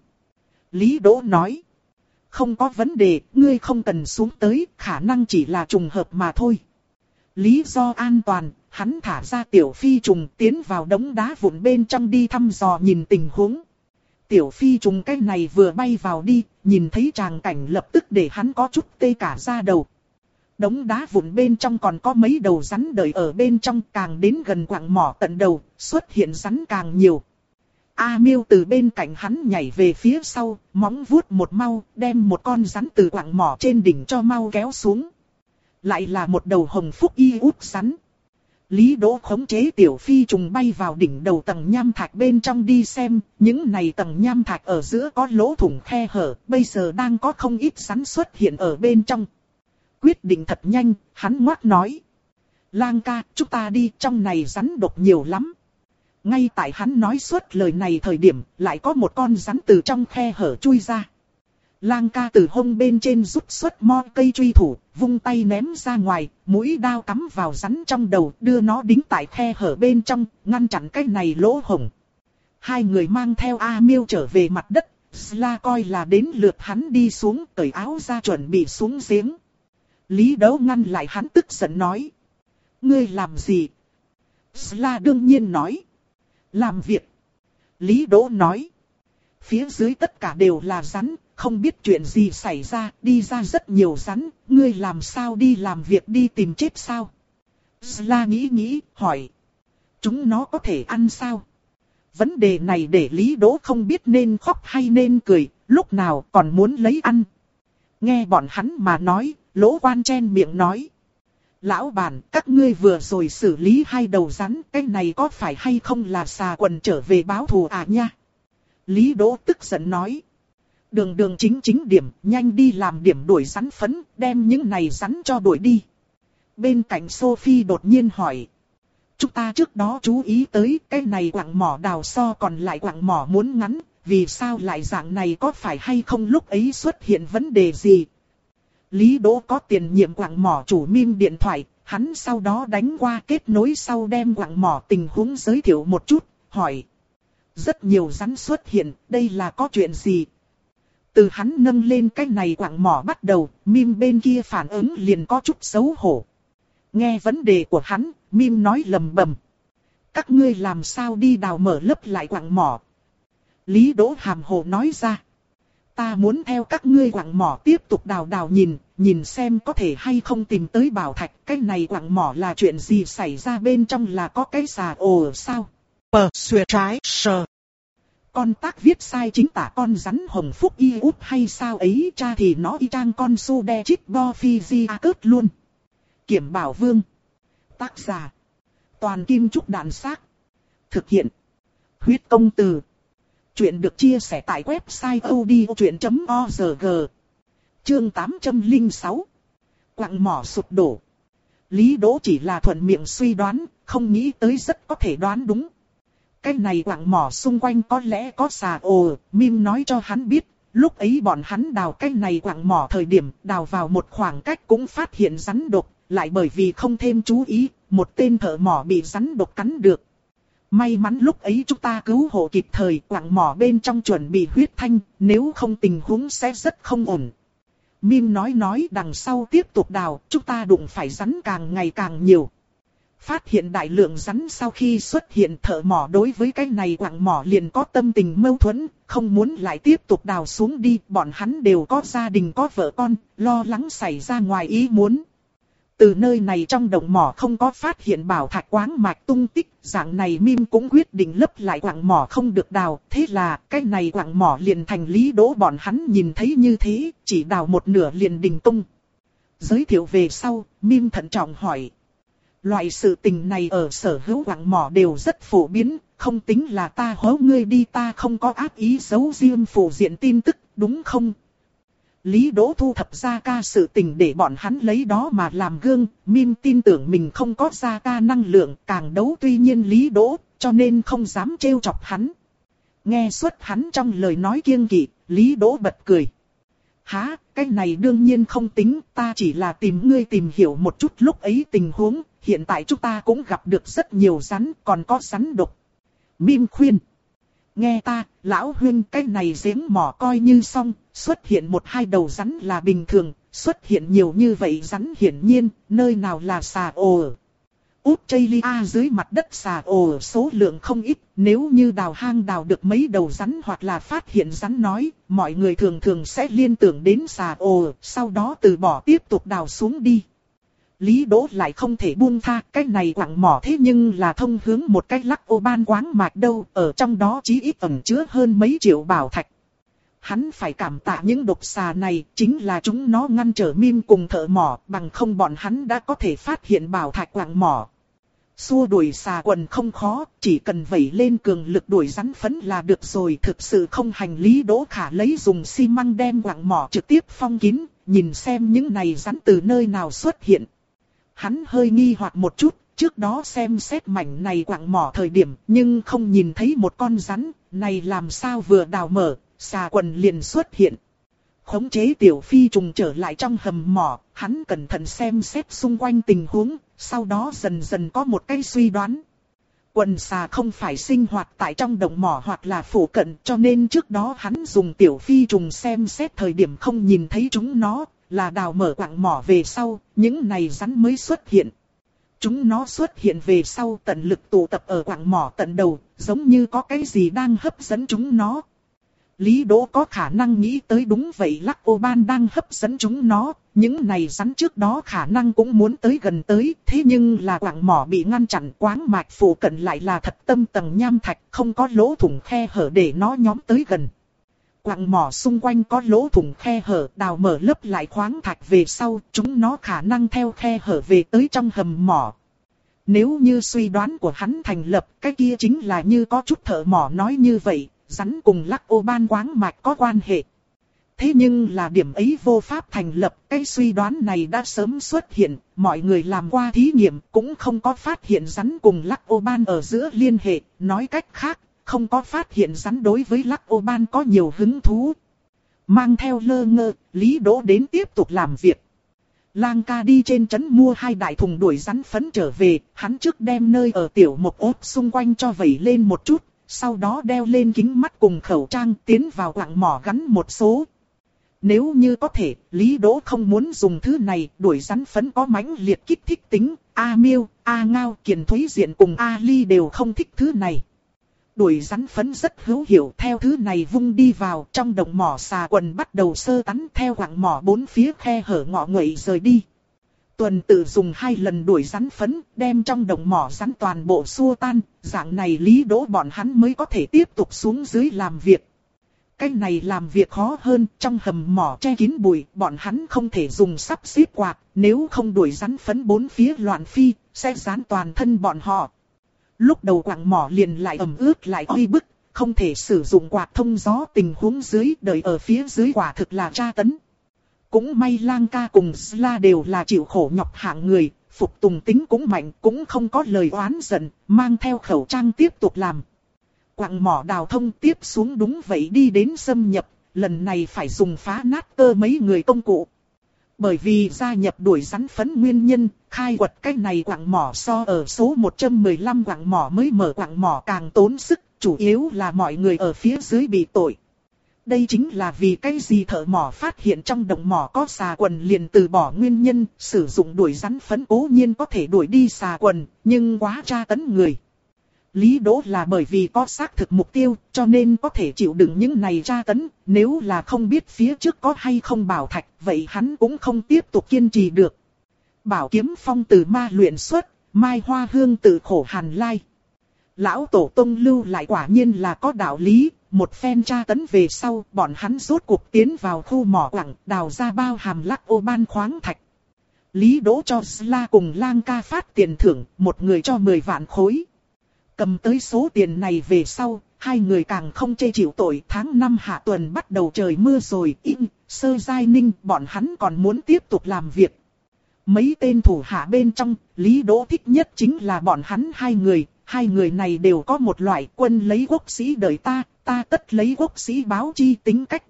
S1: Lý Đỗ nói. Không có vấn đề, ngươi không cần xuống tới, khả năng chỉ là trùng hợp mà thôi. Lý do an toàn, hắn thả ra tiểu phi trùng tiến vào đống đá vụn bên trong đi thăm dò nhìn tình huống. Tiểu phi trùng cái này vừa bay vào đi, nhìn thấy tràng cảnh lập tức để hắn có chút tê cả da đầu. Đống đá vụn bên trong còn có mấy đầu rắn đợi ở bên trong, càng đến gần quặng mỏ tận đầu, xuất hiện rắn càng nhiều. A Miêu từ bên cạnh hắn nhảy về phía sau, móng vuốt một mau, đem một con rắn từ quặng mỏ trên đỉnh cho mau kéo xuống. Lại là một đầu hồng phúc y út rắn. Lý Đỗ khống chế tiểu phi trùng bay vào đỉnh đầu tầng nham thạch bên trong đi xem, những này tầng nham thạch ở giữa có lỗ thủng khe hở, bây giờ đang có không ít rắn xuất hiện ở bên trong. Quyết định thật nhanh, hắn ngoác nói. Lang Ca, chúng ta đi, trong này rắn độc nhiều lắm. Ngay tại hắn nói suốt lời này thời điểm, lại có một con rắn từ trong khe hở chui ra. Lang Ca từ hông bên trên rút xuất mo cây truy thủ, vung tay ném ra ngoài, mũi đao cắm vào rắn trong đầu, đưa nó đính tại khe hở bên trong, ngăn chặn cái này lỗ hổng. Hai người mang theo A Miêu trở về mặt đất, Sla coi là đến lượt hắn đi xuống, cởi áo ra chuẩn bị xuống giếng. Lý Đỗ ngăn lại hắn tức giận nói. Ngươi làm gì? Sla đương nhiên nói. Làm việc. Lý Đỗ nói. Phía dưới tất cả đều là rắn, không biết chuyện gì xảy ra, đi ra rất nhiều rắn, ngươi làm sao đi làm việc đi tìm chết sao? La nghĩ nghĩ, hỏi. Chúng nó có thể ăn sao? Vấn đề này để Lý Đỗ không biết nên khóc hay nên cười, lúc nào còn muốn lấy ăn. Nghe bọn hắn mà nói, Lỗ Quan chen miệng nói. Lão bản, các ngươi vừa rồi xử lý hai đầu rắn, cái này có phải hay không là xà quần trở về báo thù à nha? Lý Đỗ tức giận nói. Đường đường chính chính điểm, nhanh đi làm điểm đuổi rắn phấn, đem những này rắn cho đuổi đi. Bên cạnh Sophie đột nhiên hỏi. Chúng ta trước đó chú ý tới cái này quặng mỏ đào so còn lại quặng mỏ muốn ngắn, vì sao lại dạng này có phải hay không lúc ấy xuất hiện vấn đề gì? Lý Đỗ có tiền nhiệm quặng mỏ chủ mim điện thoại, hắn sau đó đánh qua kết nối sau đem quặng mỏ tình huống giới thiệu một chút, hỏi. Rất nhiều rắn xuất hiện, đây là có chuyện gì? Từ hắn nâng lên cái này quặng mỏ bắt đầu, mim bên kia phản ứng liền có chút xấu hổ. Nghe vấn đề của hắn, mim nói lầm bầm. Các ngươi làm sao đi đào mở lấp lại quặng mỏ? Lý Đỗ hàm hồ nói ra. Ta muốn theo các ngươi quặng mỏ tiếp tục đào đào nhìn, nhìn xem có thể hay không tìm tới bảo thạch. Cái này quặng mỏ là chuyện gì xảy ra bên trong là có cái xà ồ sao? Pờ xuyệt trái sờ. Con tác viết sai chính tả con rắn hồng phúc y út hay sao ấy cha thì nó y chang con su đe chít bo phi di a cớt luôn. Kiểm Bảo Vương. Tác giả. Toàn Kim Trúc Đạn Xác. Thực hiện. Huyết Công Từ. Chuyện được chia sẻ tại website odchuyện chấm org. Chương tám trăm lẻ sáu. Quặng mỏ sụp đổ. Lý Đỗ chỉ là thuận miệng suy đoán, không nghĩ tới rất có thể đoán đúng. Cái này quặng mỏ xung quanh có lẽ có xà ồ, mim nói cho hắn biết. Lúc ấy bọn hắn đào cái này quặng mỏ thời điểm đào vào một khoảng cách cũng phát hiện rắn độc, lại bởi vì không thêm chú ý, một tên thợ mỏ bị rắn độc cắn được. May mắn lúc ấy chúng ta cứu hộ kịp thời, quặng mỏ bên trong chuẩn bị huyết thanh, nếu không tình huống sẽ rất không ổn. Mim nói nói đằng sau tiếp tục đào, chúng ta đụng phải rắn càng ngày càng nhiều. Phát hiện đại lượng rắn sau khi xuất hiện thợ mỏ đối với cái này quặng mỏ liền có tâm tình mâu thuẫn, không muốn lại tiếp tục đào xuống đi, bọn hắn đều có gia đình có vợ con, lo lắng xảy ra ngoài ý muốn. Từ nơi này trong đồng mỏ không có phát hiện bảo thạch quáng mạch tung tích, dạng này mim cũng quyết định lấp lại quặng mỏ không được đào, thế là cái này quặng mỏ liền thành Lý Đỗ bọn hắn nhìn thấy như thế, chỉ đào một nửa liền đình tung. Giới thiệu về sau, mim thận trọng hỏi. Loại sự tình này ở sở hữu quặng mỏ đều rất phổ biến, không tính là ta hố ngươi đi, ta không có ác ý giấu riêng phổ diện tin tức, đúng không? Lý Đỗ thu thập ra ca sự tình để bọn hắn lấy đó mà làm gương, mim tin tưởng mình không có ra ca năng lượng, càng đấu tuy nhiên Lý Đỗ, cho nên không dám trêu chọc hắn. Nghe suốt hắn trong lời nói kiêng kỵ, Lý Đỗ bật cười. Hả, cái này đương nhiên không tính, ta chỉ là tìm ngươi tìm hiểu một chút lúc ấy tình huống, hiện tại chúng ta cũng gặp được rất nhiều rắn, còn có rắn độc. Mim khuyên. Nghe ta, lão huynh, cái này giếng mỏ coi như xong, xuất hiện một hai đầu rắn là bình thường, xuất hiện nhiều như vậy rắn hiển nhiên, nơi nào là xà ồ. Australia dưới mặt đất xà ồ số lượng không ít, nếu như đào hang đào được mấy đầu rắn hoặc là phát hiện rắn nói, mọi người thường thường sẽ liên tưởng đến xà ồ, sau đó từ bỏ tiếp tục đào xuống đi. Lý Đỗ lại không thể buông tha, cái này quặng mỏ thế nhưng là thông hướng một cái lắc ô ban quáng mạch đâu, ở trong đó chí ít ẩn chứa hơn mấy triệu bảo thạch. Hắn phải cảm tạ những độc xà này, chính là chúng nó ngăn trở mim cùng thợ mỏ, bằng không bọn hắn đã có thể phát hiện bảo thạch quặng mỏ. Xua đuổi xà quần không khó, chỉ cần vẩy lên cường lực đuổi rắn phấn là được rồi, thực sự không hành. Lý Đỗ Khả lấy dùng xi măng đem quặng mỏ trực tiếp phong kín, nhìn xem những này rắn từ nơi nào xuất hiện. Hắn hơi nghi hoặc một chút, trước đó xem xét mảnh này quặng mỏ thời điểm, nhưng không nhìn thấy một con rắn, này làm sao vừa đào mở, xà quần liền xuất hiện. Khống chế tiểu phi trùng trở lại trong hầm mỏ, hắn cẩn thận xem xét xung quanh tình huống, sau đó dần dần có một cái suy đoán. Quần xà không phải sinh hoạt tại trong đồng mỏ hoặc là phụ cận, cho nên trước đó hắn dùng tiểu phi trùng xem xét thời điểm không nhìn thấy chúng nó, là đào mở quặng mỏ về sau, những này rắn mới xuất hiện. Chúng nó xuất hiện về sau tận lực tụ tập ở quặng mỏ tận đầu, giống như có cái gì đang hấp dẫn chúng nó. Lý Đỗ có khả năng nghĩ tới đúng vậy, Lắc Ô Ban đang hấp dẫn chúng nó, những này rắn trước đó khả năng cũng muốn tới gần tới, thế nhưng là quặng mỏ bị ngăn chặn, quáng mạch phụ cận lại là thật tâm tầng nham thạch, không có lỗ thủng khe hở để nó nhóm tới gần. Quặng mỏ xung quanh có lỗ thủng khe hở, đào mở lấp lại khoáng thạch về sau, chúng nó khả năng theo khe hở về tới trong hầm mỏ. Nếu như suy đoán của hắn thành lập, cái kia chính là như có chút thợ mỏ nói như vậy, rắn cùng Lắc Ô Ban quáng mạch có quan hệ. Thế nhưng là điểm ấy vô pháp thành lập, cái suy đoán này đã sớm xuất hiện, mọi người làm qua thí nghiệm cũng không có phát hiện rắn cùng Lắc Ô Ban ở giữa liên hệ, nói cách khác, không có phát hiện rắn đối với Lắc Ô Ban có nhiều hứng thú. Mang theo lơ ngơ, Lý Đỗ đến tiếp tục làm việc. Lang ca đi trên trấn mua hai đại thùng đuổi rắn phấn trở về, hắn trước đem nơi ở tiểu một ốt xung quanh cho vẩy lên một chút, sau đó đeo lên kính mắt cùng khẩu trang tiến vào quặng mỏ gắn một số. Nếu như có thể, Lý Đỗ không muốn dùng thứ này, đuổi rắn phấn có mãnh liệt kích thích tính, A Miêu, A Ngao, Kiền Thúy Diện cùng A Ly đều không thích thứ này. Đuổi rắn phấn rất hữu hiệu, theo thứ này vung đi vào, trong đồng mỏ xà quần bắt đầu sơ tán theo quặng mỏ bốn phía khe hở ngọ nguậy rời đi. Tuần tự dùng hai lần đuổi rắn phấn, đem trong đồng mỏ rắn toàn bộ xua tan, dạng này Lý Đỗ bọn hắn mới có thể tiếp tục xuống dưới làm việc. Cái này làm việc khó hơn, trong hầm mỏ che kín bụi, bọn hắn không thể dùng sắp xếp quạt, nếu không đuổi rắn phấn bốn phía loạn phi, sẽ dán toàn thân bọn họ. Lúc đầu quặng mỏ liền lại ẩm ướt lại oi bức, không thể sử dụng quạt thông gió, tình huống dưới đợi ở phía dưới quả thực là tra tấn. Cũng may Lang ca cùng Sla đều là chịu khổ nhọc hạng người, phục tùng tính cũng mạnh, cũng không có lời oán giận, mang theo khẩu trang tiếp tục làm. Quặng mỏ đào thông tiếp xuống đúng vậy đi đến xâm nhập, lần này phải dùng phá nát cơ mấy người công cụ. Bởi vì gia nhập đuổi rắn phấn nguyên nhân, khai quật cái này quặng mỏ so ở số một trăm mười lăm quặng mỏ mới mở quặng mỏ càng tốn sức, chủ yếu là mọi người ở phía dưới bị tội. Đây chính là vì cái gì thợ mỏ phát hiện trong đồng mỏ có xà quần liền từ bỏ nguyên nhân, sử dụng đuổi rắn phấn cố nhiên có thể đuổi đi xà quần, nhưng quá tra tấn người. Lý Đỗ là bởi vì có xác thực mục tiêu, cho nên có thể chịu đựng những này tra tấn, nếu là không biết phía trước có hay không bảo thạch, vậy hắn cũng không tiếp tục kiên trì được. Bảo kiếm phong từ ma luyện xuất, mai hoa hương từ khổ hàn lai. Lão tổ tông lưu lại quả nhiên là có đạo lý, một phen tra tấn về sau, bọn hắn rốt cuộc tiến vào khu mỏ quặng, đào ra bao hàm Lắc Ô Ban khoáng thạch. Lý Đỗ cho Sla cùng Lang ca phát tiền thưởng, một người cho mười vạn khối. Cầm tới số tiền này về sau, hai người càng không chê chịu tội. Tháng năm hạ tuần bắt đầu trời mưa rồi, in, Sơ Giai Ninh bọn hắn còn muốn tiếp tục làm việc. Mấy tên thủ hạ bên trong, Lý Đỗ thích nhất chính là bọn hắn hai người. Hai người này đều có một loại quân lấy quốc sĩ đợi ta, ta tất lấy quốc sĩ báo chi tính cách.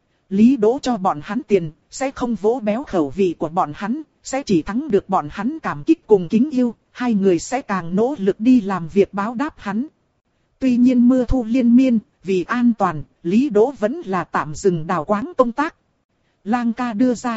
S1: Lý Đỗ cho bọn hắn tiền, sẽ không vỗ béo khẩu vị của bọn hắn, sẽ chỉ thắng được bọn hắn cảm kích cùng kính yêu, hai người sẽ càng nỗ lực đi làm việc báo đáp hắn. Tuy nhiên mưa thu liên miên, vì an toàn, Lý Đỗ vẫn là tạm dừng đào quáng công tác. Lang ca đưa ra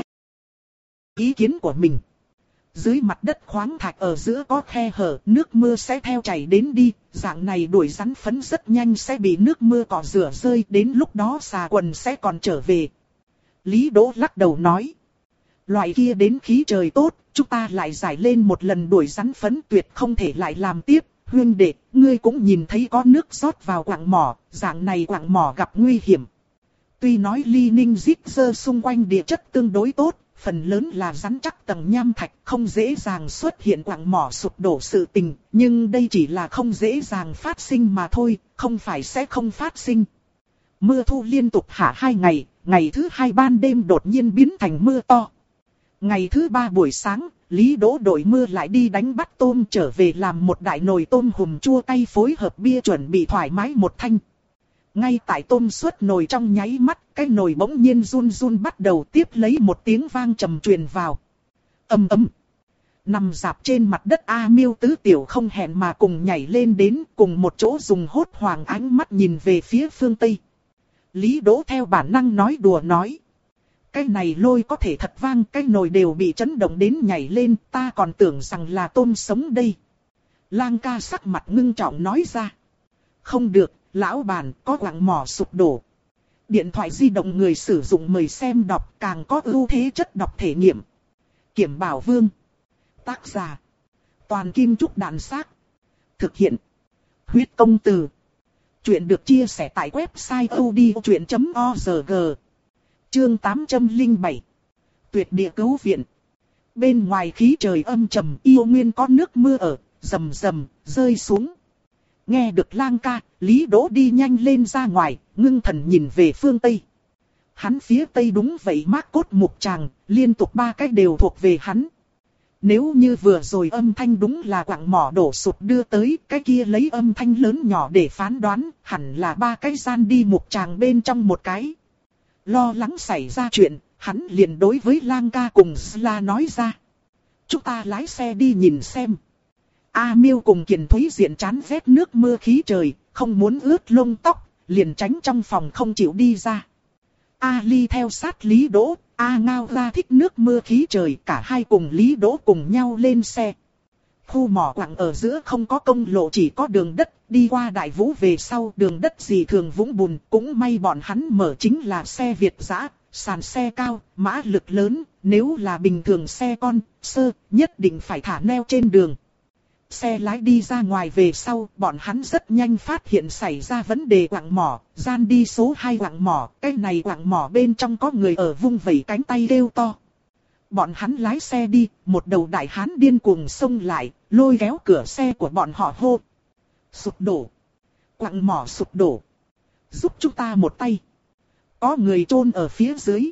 S1: ý kiến của mình. Dưới mặt đất khoáng thạch ở giữa có khe hở, nước mưa sẽ theo chảy đến đi, dạng này đuổi rắn phấn rất nhanh sẽ bị nước mưa cọ rửa rơi, đến lúc đó xà quần sẽ còn trở về. Lý Đỗ lắc đầu nói, loại kia đến khí trời tốt, chúng ta lại giải lên một lần đuổi rắn phấn, tuyệt không thể lại làm tiếp. Huyên đệ, ngươi cũng nhìn thấy có nước rót vào quặng mỏ, dạng này quặng mỏ gặp nguy hiểm. Tuy nói Ly Ninh Dít Dơ xung quanh địa chất tương đối tốt, phần lớn là rắn chắc tầng nham thạch, không dễ dàng xuất hiện quặng mỏ sụp đổ sự tình, nhưng đây chỉ là không dễ dàng phát sinh mà thôi, không phải sẽ không phát sinh. Mưa thu liên tục hạ hai ngày, ngày thứ hai ban đêm đột nhiên biến thành mưa to. Ngày thứ ba buổi sáng, Lý Đỗ đội mưa lại đi đánh bắt tôm trở về làm một đại nồi tôm hùm chua cay phối hợp bia chuẩn bị thoải mái một thanh. Ngay tại tôm suốt nồi trong nháy mắt, cái nồi bỗng nhiên run run bắt đầu, tiếp lấy một tiếng vang trầm truyền vào. Ầm ầm. Nằm dạp trên mặt đất A Miêu tứ tiểu không hẹn mà cùng nhảy lên đến, cùng một chỗ dùng hốt hoảng ánh mắt nhìn về phía phương Tây. Lý Đỗ theo bản năng nói đùa nói. cái này lôi có thể thật vang, cái nồi đều bị chấn động đến nhảy lên, ta còn tưởng rằng là tôm sống đây. Lang ca sắc mặt ngưng trọng nói ra. Không được, lão bản, có quặng mỏ sụp đổ. Điện thoại di động người sử dụng mời xem đọc, càng có ưu thế chất đọc thể nghiệm. Kiểm Bảo Vương. Tác giả. Toàn Kim Trúc Đàn Xác. Thực hiện. Huyết Công Từ. Chuyện được chia sẻ tại website odchuyện chấm org. Chương tám trăm lẻ bảy. Tuyệt địa cứu viện. Bên ngoài khí trời âm trầm, yêu nguyên có nước mưa ở, rầm rầm, rơi xuống. Nghe được Lang ca, Lý Đỗ đi nhanh lên ra ngoài, ngưng thần nhìn về phương Tây. Hắn phía Tây đúng vậy mác cốt mục tràng, liên tục ba cái đều thuộc về hắn. Nếu như vừa rồi âm thanh đúng là quặng mỏ đổ sụp đưa tới, cái kia lấy âm thanh lớn nhỏ để phán đoán, hẳn là ba cái gian đi mục tràng bên trong một cái. Lo lắng xảy ra chuyện, hắn liền đối với Lang ca cùng Sla nói ra. Chúng ta lái xe đi nhìn xem. A Miêu cùng Kiền Thúy Diện chán ghét nước mưa khí trời, không muốn ướt lông tóc, liền tránh trong phòng không chịu đi ra. A Ly theo sát Lý Đỗ, A Ngao ra thích nước mưa khí trời, cả hai cùng Lý Đỗ cùng nhau lên xe. Khu mỏ quặng ở giữa không có công lộ, chỉ có đường đất, đi qua Đại Vũ về sau đường đất gì thường vũng bùn, cũng may bọn hắn mở chính là xe Việt dã, sàn xe cao, mã lực lớn, nếu là bình thường xe con, sơ, nhất định phải thả neo trên đường. Xe lái đi ra ngoài về sau, bọn hắn rất nhanh phát hiện xảy ra vấn đề quặng mỏ, gian đi số hai quặng mỏ, cái này quặng mỏ bên trong có người ở vung vẩy cánh tay kêu to. Bọn hắn lái xe đi, một đầu đại hán điên cuồng xông lại, lôi kéo cửa xe của bọn họ hô. Sụp đổ. Quặng mỏ sụp đổ. Giúp chúng ta một tay. Có người chôn ở phía dưới.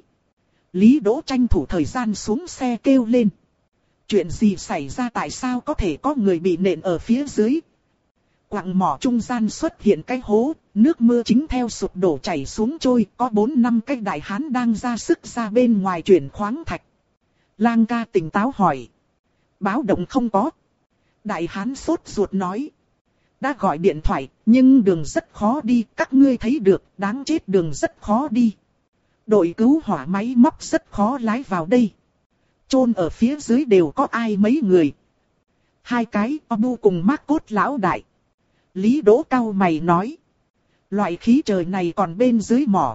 S1: Lý Đỗ tranh thủ thời gian xuống xe kêu lên. Chuyện gì xảy ra, tại sao có thể có người bị nện ở phía dưới? Quặng mỏ trung gian xuất hiện cái hố, nước mưa chính theo sụp đổ chảy xuống trôi, có bốn năm cái đại hán đang ra sức ra bên ngoài chuyển khoáng thạch. Lang ca tỉnh táo hỏi. Báo động không có. Đại hán sốt ruột nói. Đã gọi điện thoại, nhưng đường rất khó đi, các ngươi thấy được, đáng chết, đường rất khó đi. Đội cứu hỏa máy móc rất khó lái vào đây. Chôn ở phía dưới đều có ai mấy người. Hai cái, Abu cùng mác cốt lão đại. Lý Đỗ cau mày nói. Loại khí trời này còn bên dưới mỏ.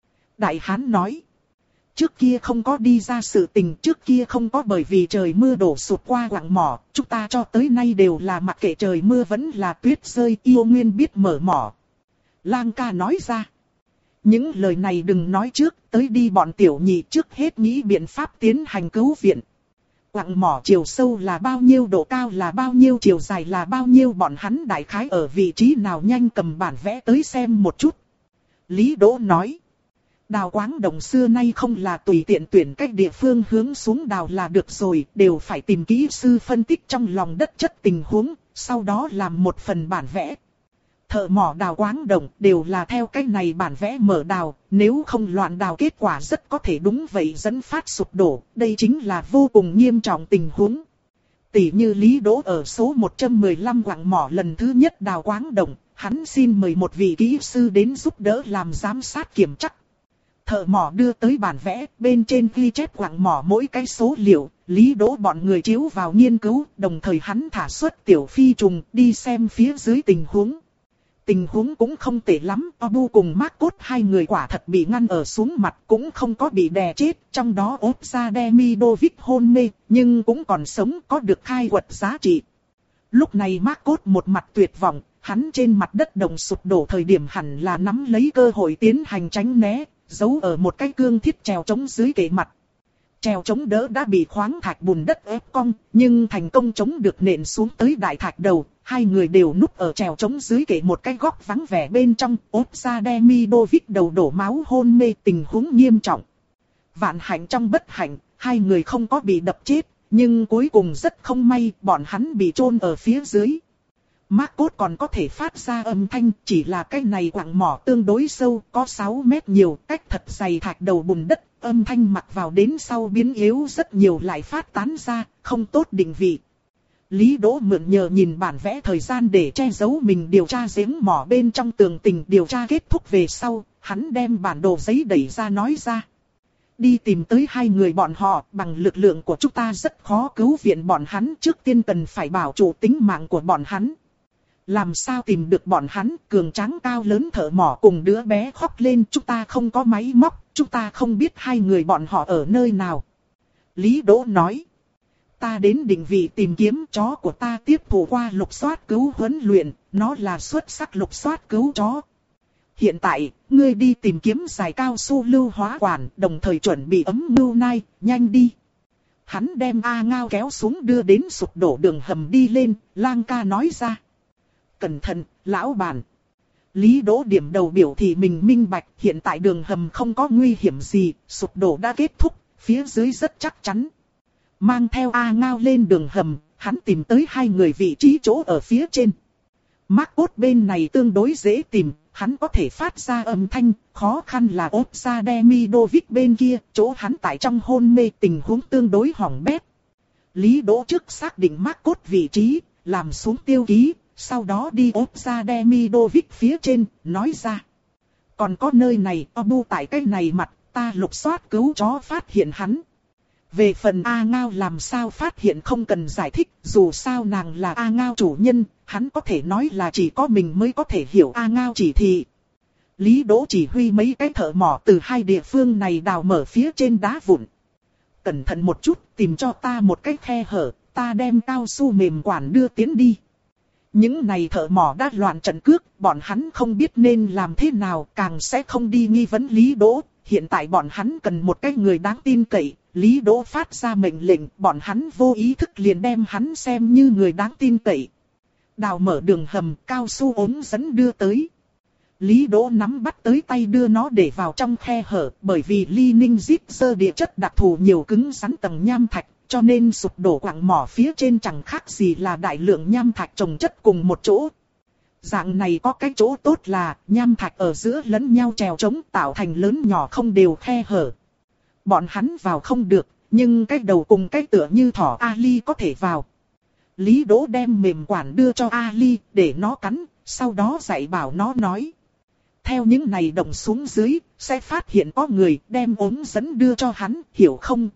S1: Đại hán nói. Trước kia không có đi ra sự tình, trước kia không có bởi vì trời mưa đổ sụp qua quặng mỏ. Chúng ta cho tới nay đều là mặc kệ trời mưa vẫn là tuyết rơi, yêu nguyên biết mở mỏ. Lang ca nói ra. Những lời này đừng nói trước, tới đi bọn tiểu nhị trước hết nghĩ biện pháp tiến hành cứu viện. Quặng mỏ chiều sâu là bao nhiêu, độ cao là bao nhiêu, chiều dài là bao nhiêu, bọn hắn đại khái ở vị trí nào, nhanh cầm bản vẽ tới xem một chút. Lý Đỗ nói. Đào quáng đồng xưa nay không là tùy tiện tuyển cách địa phương hướng xuống đào là được rồi, đều phải tìm kỹ sư phân tích trong lòng đất chất tình huống, sau đó làm một phần bản vẽ. Thợ mỏ đào quáng đồng đều là theo cách này bản vẽ mở đào, nếu không loạn đào kết quả rất có thể đúng vậy dẫn phát sụp đổ, đây chính là vô cùng nghiêm trọng tình huống. Tỷ như Lý Đỗ ở số một trăm mười lăm quặng mỏ lần thứ nhất đào quáng đồng, hắn xin mời một vị kỹ sư đến giúp đỡ làm giám sát kiểm chắc. Thợ mỏ đưa tới bản vẽ, bên trên ghi chép quặng mỏ mỗi cái số liệu, Lý Đỗ bọn người chiếu vào nghiên cứu, đồng thời hắn thả xuất tiểu phi trùng đi xem phía dưới tình huống. Tình huống cũng không tệ lắm, Abu cùng mác cốt hai người quả thật bị ngăn ở xuống mặt, cũng không có bị đè chết, trong đó ốp ra Demidovic hôn mê, nhưng cũng còn sống, có được khai quật giá trị. Lúc này mác cốt một mặt tuyệt vọng, hắn trên mặt đất đồng sụp đổ thời điểm hẳn là nắm lấy cơ hội tiến hành tránh né, giấu ở một cái cương thiết trèo chống dưới kệ mặt. Trèo chống đỡ đã bị khoáng thạch bùn đất ép cong, nhưng thành công chống được nện xuống tới đại thạch đầu. Hai người đều núp ở trèo chống dưới kệ một cái góc vắng vẻ bên trong, ốp ra Demidovic đầu đổ máu hôn mê, tình huống nghiêm trọng. Vạn hạnh trong bất hạnh, hai người không có bị đập chết, nhưng cuối cùng rất không may, bọn hắn bị chôn ở phía dưới. Mác cốt còn có thể phát ra âm thanh, chỉ là cái này quặng mỏ tương đối sâu, có sáu mét nhiều, cách thật dày thạch đầu bùn đất, âm thanh mặc vào đến sau biến yếu rất nhiều lại phát tán ra, không tốt định vị. Lý Đỗ mượn nhờ nhìn bản vẽ thời gian để che giấu mình điều tra giếng mỏ bên trong tường tình, điều tra kết thúc về sau, hắn đem bản đồ giấy đẩy ra nói ra. Đi tìm tới hai người bọn họ, bằng lực lượng của chúng ta rất khó cứu viện bọn hắn, trước tiên cần phải bảo trụ tính mạng của bọn hắn. Làm sao tìm được bọn hắn? Cường tráng cao lớn thợ mỏ cùng đứa bé khóc lên, chúng ta không có máy móc, chúng ta không biết hai người bọn họ ở nơi nào. Lý Đỗ nói, ta đến định vị tìm kiếm, chó của ta tiếp thụ qua lục soát cứu huấn luyện, nó là xuất sắc lục soát cứu chó. Hiện tại, ngươi đi tìm kiếm giải cao su lưu hóa quản, đồng thời chuẩn bị ấm ngưu nai, nhanh đi. Hắn đem A Ngao kéo xuống đưa đến sụp đổ đường hầm đi lên, Lang ca nói ra. Cẩn thận, lão bản. Lý Đỗ điểm đầu biểu thị mình minh bạch, hiện tại đường hầm không có nguy hiểm gì, sụp đổ đã kết thúc, phía dưới rất chắc chắn. Mang theo A Ngao lên đường hầm, hắn tìm tới hai người vị trí chỗ ở phía trên. Marcos bên này tương đối dễ tìm, hắn có thể phát ra âm thanh, khó khăn là ốp ra Demidovic bên kia, chỗ hắn tại trong hôn mê, tình huống tương đối hỏng bét. Lý Đỗ trước xác định Marcos vị trí, làm xuống tiêu ký, sau đó đi ốp ra Demidovic phía trên, nói ra. Còn có nơi này, Obu tại cái này mặt, ta lục soát cứu chó phát hiện hắn. Về phần A Ngao làm sao phát hiện không cần giải thích, dù sao nàng là A Ngao chủ nhân, hắn có thể nói là chỉ có mình mới có thể hiểu A Ngao chỉ thị. Lý Đỗ chỉ huy mấy cái thợ mỏ từ hai địa phương này đào mở phía trên đá vụn. Cẩn thận một chút, tìm cho ta một cái khe hở, ta đem cao su mềm quản đưa tiến đi. Những này thợ mỏ đã loạn trận cước, bọn hắn không biết nên làm thế nào, càng sẽ không đi nghi vấn Lý Đỗ. Hiện tại bọn hắn cần một cái người đáng tin cậy. Lý Đỗ phát ra mệnh lệnh, bọn hắn vô ý thức liền đem hắn xem như người đáng tin cậy. Đào mở đường hầm, cao su ống dẫn đưa tới. Lý Đỗ nắm bắt tới tay đưa nó để vào trong khe hở, bởi vì Ly Ninh Zip sơ địa chất đặc thù nhiều cứng rắn tầng nham thạch, cho nên sụp đổ quặng mỏ phía trên chẳng khác gì là đại lượng nham thạch chồng chất cùng một chỗ. Dạng này có cái chỗ tốt là, nham thạch ở giữa lẫn nhau trèo trống tạo thành lớn nhỏ không đều khe hở. Bọn hắn vào không được, nhưng cái đầu cùng cái tựa như thỏ Ali có thể vào. Lý Đỗ đem mềm quản đưa cho Ali để nó cắn, sau đó dạy bảo nó nói. Theo những này động xuống dưới, sẽ phát hiện có người đem ống dẫn đưa cho hắn, hiểu không?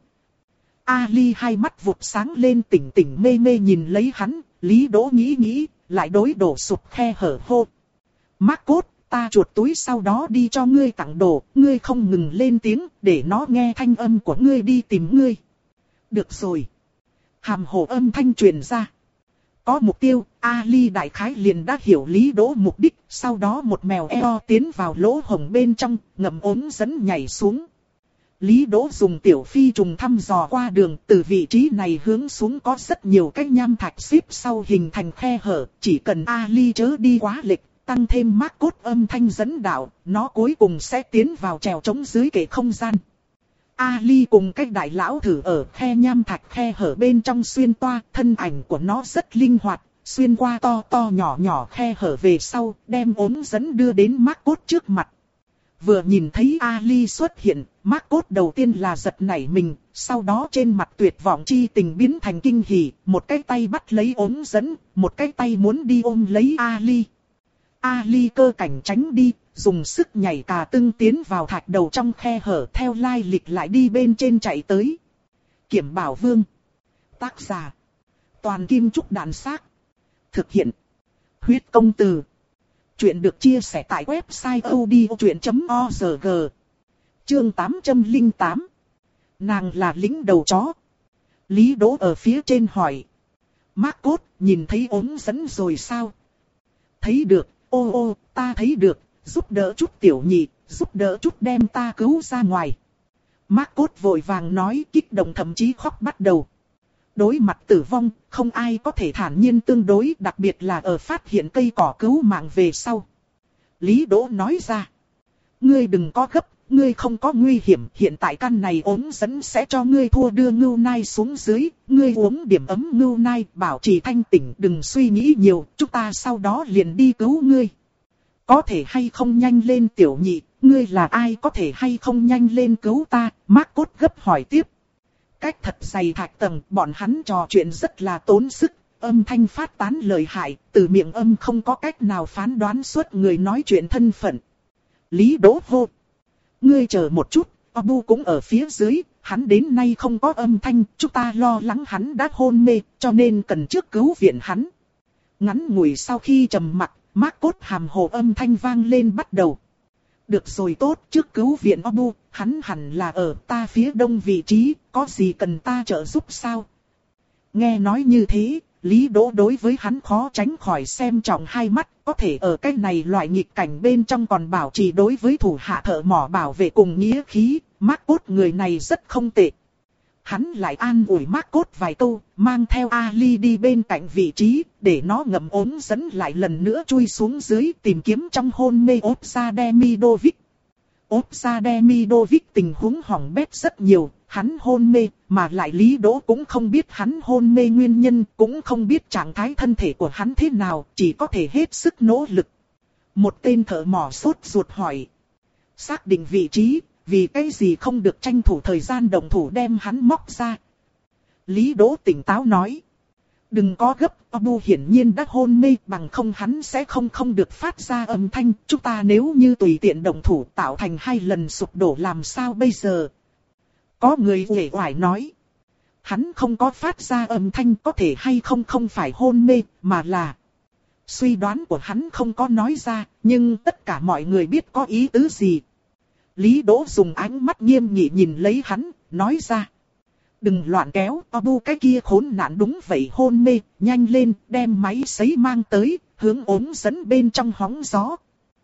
S1: Ali hai mắt vụt sáng lên tỉnh tỉnh mê mê nhìn lấy hắn, Lý Đỗ nghĩ nghĩ, lại đối đổ sụp khe hở hô. Marcos, ta chuột túi sau đó đi cho ngươi tặng đồ, ngươi không ngừng lên tiếng, để nó nghe thanh âm của ngươi đi tìm ngươi. Được rồi. Hàm hồ âm thanh truyền ra. Có mục tiêu, Ali đại khái liền đã hiểu Lý Đỗ mục đích, sau đó một mèo eo tiến vào lỗ hổng bên trong, ngậm ống dẫn nhảy xuống. Lý Đỗ dùng tiểu phi trùng thăm dò qua đường, từ vị trí này hướng xuống có rất nhiều cái nham thạch xếp sau hình thành khe hở, chỉ cần Ali chớ đi quá lệch, tăng thêm Marcos âm thanh dẫn đạo, nó cuối cùng sẽ tiến vào trèo trống dưới kệ không gian. Ali cùng cái đại lão thử ở khe nham thạch khe hở bên trong xuyên toa, thân ảnh của nó rất linh hoạt, xuyên qua to to nhỏ nhỏ khe hở về sau, đem ống dẫn đưa đến Marcos trước mặt. Vừa nhìn thấy Ali xuất hiện, Marcos đầu tiên là giật nảy mình, sau đó trên mặt tuyệt vọng chi tình biến thành kinh hỉ, một cái tay bắt lấy ống dẫn, một cái tay muốn đi ôm lấy Ali. Ali cơ cảnh tránh đi, dùng sức nhảy cà tưng tiến vào thạch đầu trong khe hở theo lai lịch lại đi bên trên chạy tới. Kiểm Bảo Vương. Tác giả. Toàn Kim Trúc Đàn Xác. Thực hiện. Huyết Công Từ. Chuyện được chia sẻ tại website odchuyện chấm org. Chương tám trăm lẻ tám. Nàng là lính đầu chó. Lý Đỗ ở phía trên hỏi. Marcos, nhìn thấy ống dẫn rồi sao? Thấy được, ô ô, ta thấy được, giúp đỡ chút tiểu nhị, giúp đỡ chút đem ta cứu ra ngoài. Marcos vội vàng nói, kích động thậm chí khóc bắt đầu. Đối mặt tử vong, không ai có thể thản nhiên tương đối, đặc biệt là ở phát hiện cây cỏ cứu mạng về sau. Lý Đỗ nói ra. Ngươi đừng có gấp, ngươi không có nguy hiểm, hiện tại căn này ống dẫn sẽ cho ngươi thua đưa ngưu nai xuống dưới, ngươi uống điểm ấm ngưu nai, bảo trì thanh tỉnh, đừng suy nghĩ nhiều, chúng ta sau đó liền đi cứu ngươi. Có thể hay không nhanh lên tiểu nhị, ngươi là ai có thể hay không nhanh lên cứu ta, Marcos gấp hỏi tiếp. Cách thật dày thạch tầng, bọn hắn trò chuyện rất là tốn sức, âm thanh phát tán lời hại, từ miệng âm không có cách nào phán đoán suốt người nói chuyện thân phận. Lý Đỗ hô. Ngươi chờ một chút, Abu cũng ở phía dưới, hắn đến nay không có âm thanh, chúng ta lo lắng hắn đã hôn mê, cho nên cần trước cứu viện hắn. Ngắn ngủi sau khi trầm mặc, Marcos hàm hồ âm thanh vang lên bắt đầu. Được rồi tốt, trước cứu viện Abu, hắn hẳn là ở ta phía đông vị trí, có gì cần ta trợ giúp sao? Nghe nói như thế, Lý Đỗ đối với hắn khó tránh khỏi xem trọng hai mắt, có thể ở cái này loại nghịch cảnh bên trong còn bảo trì đối với thủ hạ thợ mỏ bảo vệ cùng nghĩa khí, Marcos người này rất không tệ. Hắn lại an ủi Marcos vài câu, mang theo Ali đi bên cạnh vị trí, để nó ngậm ống dẫn lại lần nữa chui xuống dưới tìm kiếm trong hôn mê Opsa Demidovic. Opsa Demidovic tình huống hỏng bét rất nhiều, hắn hôn mê, mà lại Lý Đỗ cũng không biết hắn hôn mê nguyên nhân, cũng không biết trạng thái thân thể của hắn thế nào, chỉ có thể hết sức nỗ lực. Một tên thợ mỏ sốt ruột hỏi. Xác định vị trí, vì cái gì không được tranh thủ thời gian động thủ đem hắn móc ra. Lý Đỗ tỉnh táo nói. Đừng có gấp, Abu hiển nhiên đã hôn mê, bằng không hắn sẽ không không được phát ra âm thanh. Chúng ta nếu như tùy tiện động thủ tạo thành hai lần sụp đổ làm sao bây giờ? Có người uể oải nói. Hắn không có phát ra âm thanh, có thể hay không không phải hôn mê, mà là... Suy đoán của hắn không có nói ra, nhưng tất cả mọi người biết có ý tứ gì. Lý Đỗ dùng ánh mắt nghiêm nghị nhìn lấy hắn, nói ra. Đừng loạn kéo, Abu cái kia khốn nạn đúng vậy hôn mê, nhanh lên, đem máy sấy mang tới, hướng ống dẫn bên trong hóng gió.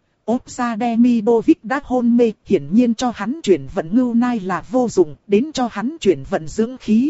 S1: Opsa Demidovic đã hôn mê, hiển nhiên cho hắn chuyển vận ngưu nai là vô dụng, đến cho hắn chuyển vận dưỡng khí.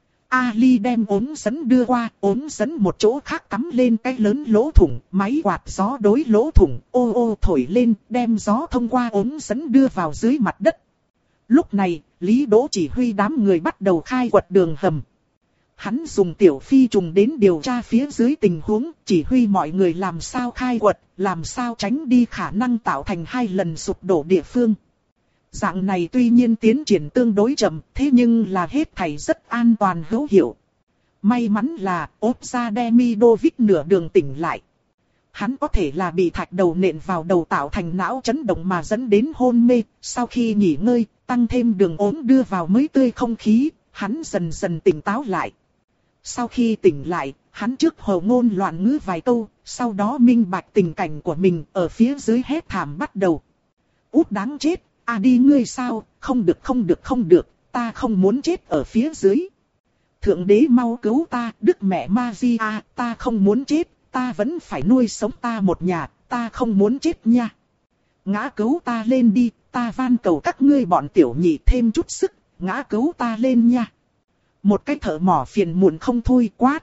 S1: Ali đem ống dẫn đưa qua, ống dẫn một chỗ khác cắm lên cái lớn lỗ thủng, máy quạt gió đối lỗ thủng, ô ô thổi lên, đem gió thông qua ống dẫn đưa vào dưới mặt đất. Lúc này, Lý Đỗ chỉ huy đám người bắt đầu khai quật đường hầm. Hắn dùng tiểu phi trùng đến điều tra phía dưới tình huống, chỉ huy mọi người làm sao khai quật, làm sao tránh đi khả năng tạo thành hai lần sụp đổ địa phương. Dạng này tuy nhiên tiến triển tương đối chậm, thế nhưng là hết thảy rất an toàn hữu hiệu. May mắn là Opsa Demidovic nửa đường tỉnh lại. Hắn có thể là bị thạch đầu nện vào đầu tạo thành não chấn động mà dẫn đến hôn mê, sau khi nghỉ ngơi, tăng thêm đường ốm đưa vào mới tươi không khí, hắn dần dần tỉnh táo lại. Sau khi tỉnh lại, hắn trước hồ ngôn loạn ngữ vài câu, sau đó minh bạch tình cảnh của mình ở phía dưới hét thảm bắt đầu. Út đáng chết, à đi ngươi sao, không được không được không được, ta không muốn chết ở phía dưới. Thượng đế mau cứu ta, đức mẹ Maria, ta không muốn chết, ta vẫn phải nuôi sống ta một nhà, ta không muốn chết nha. Ngã cứu ta lên đi, ta van cầu các ngươi bọn tiểu nhị thêm chút sức, ngã cứu ta lên nha. Một cái thợ mỏ phiền muộn không thôi quát.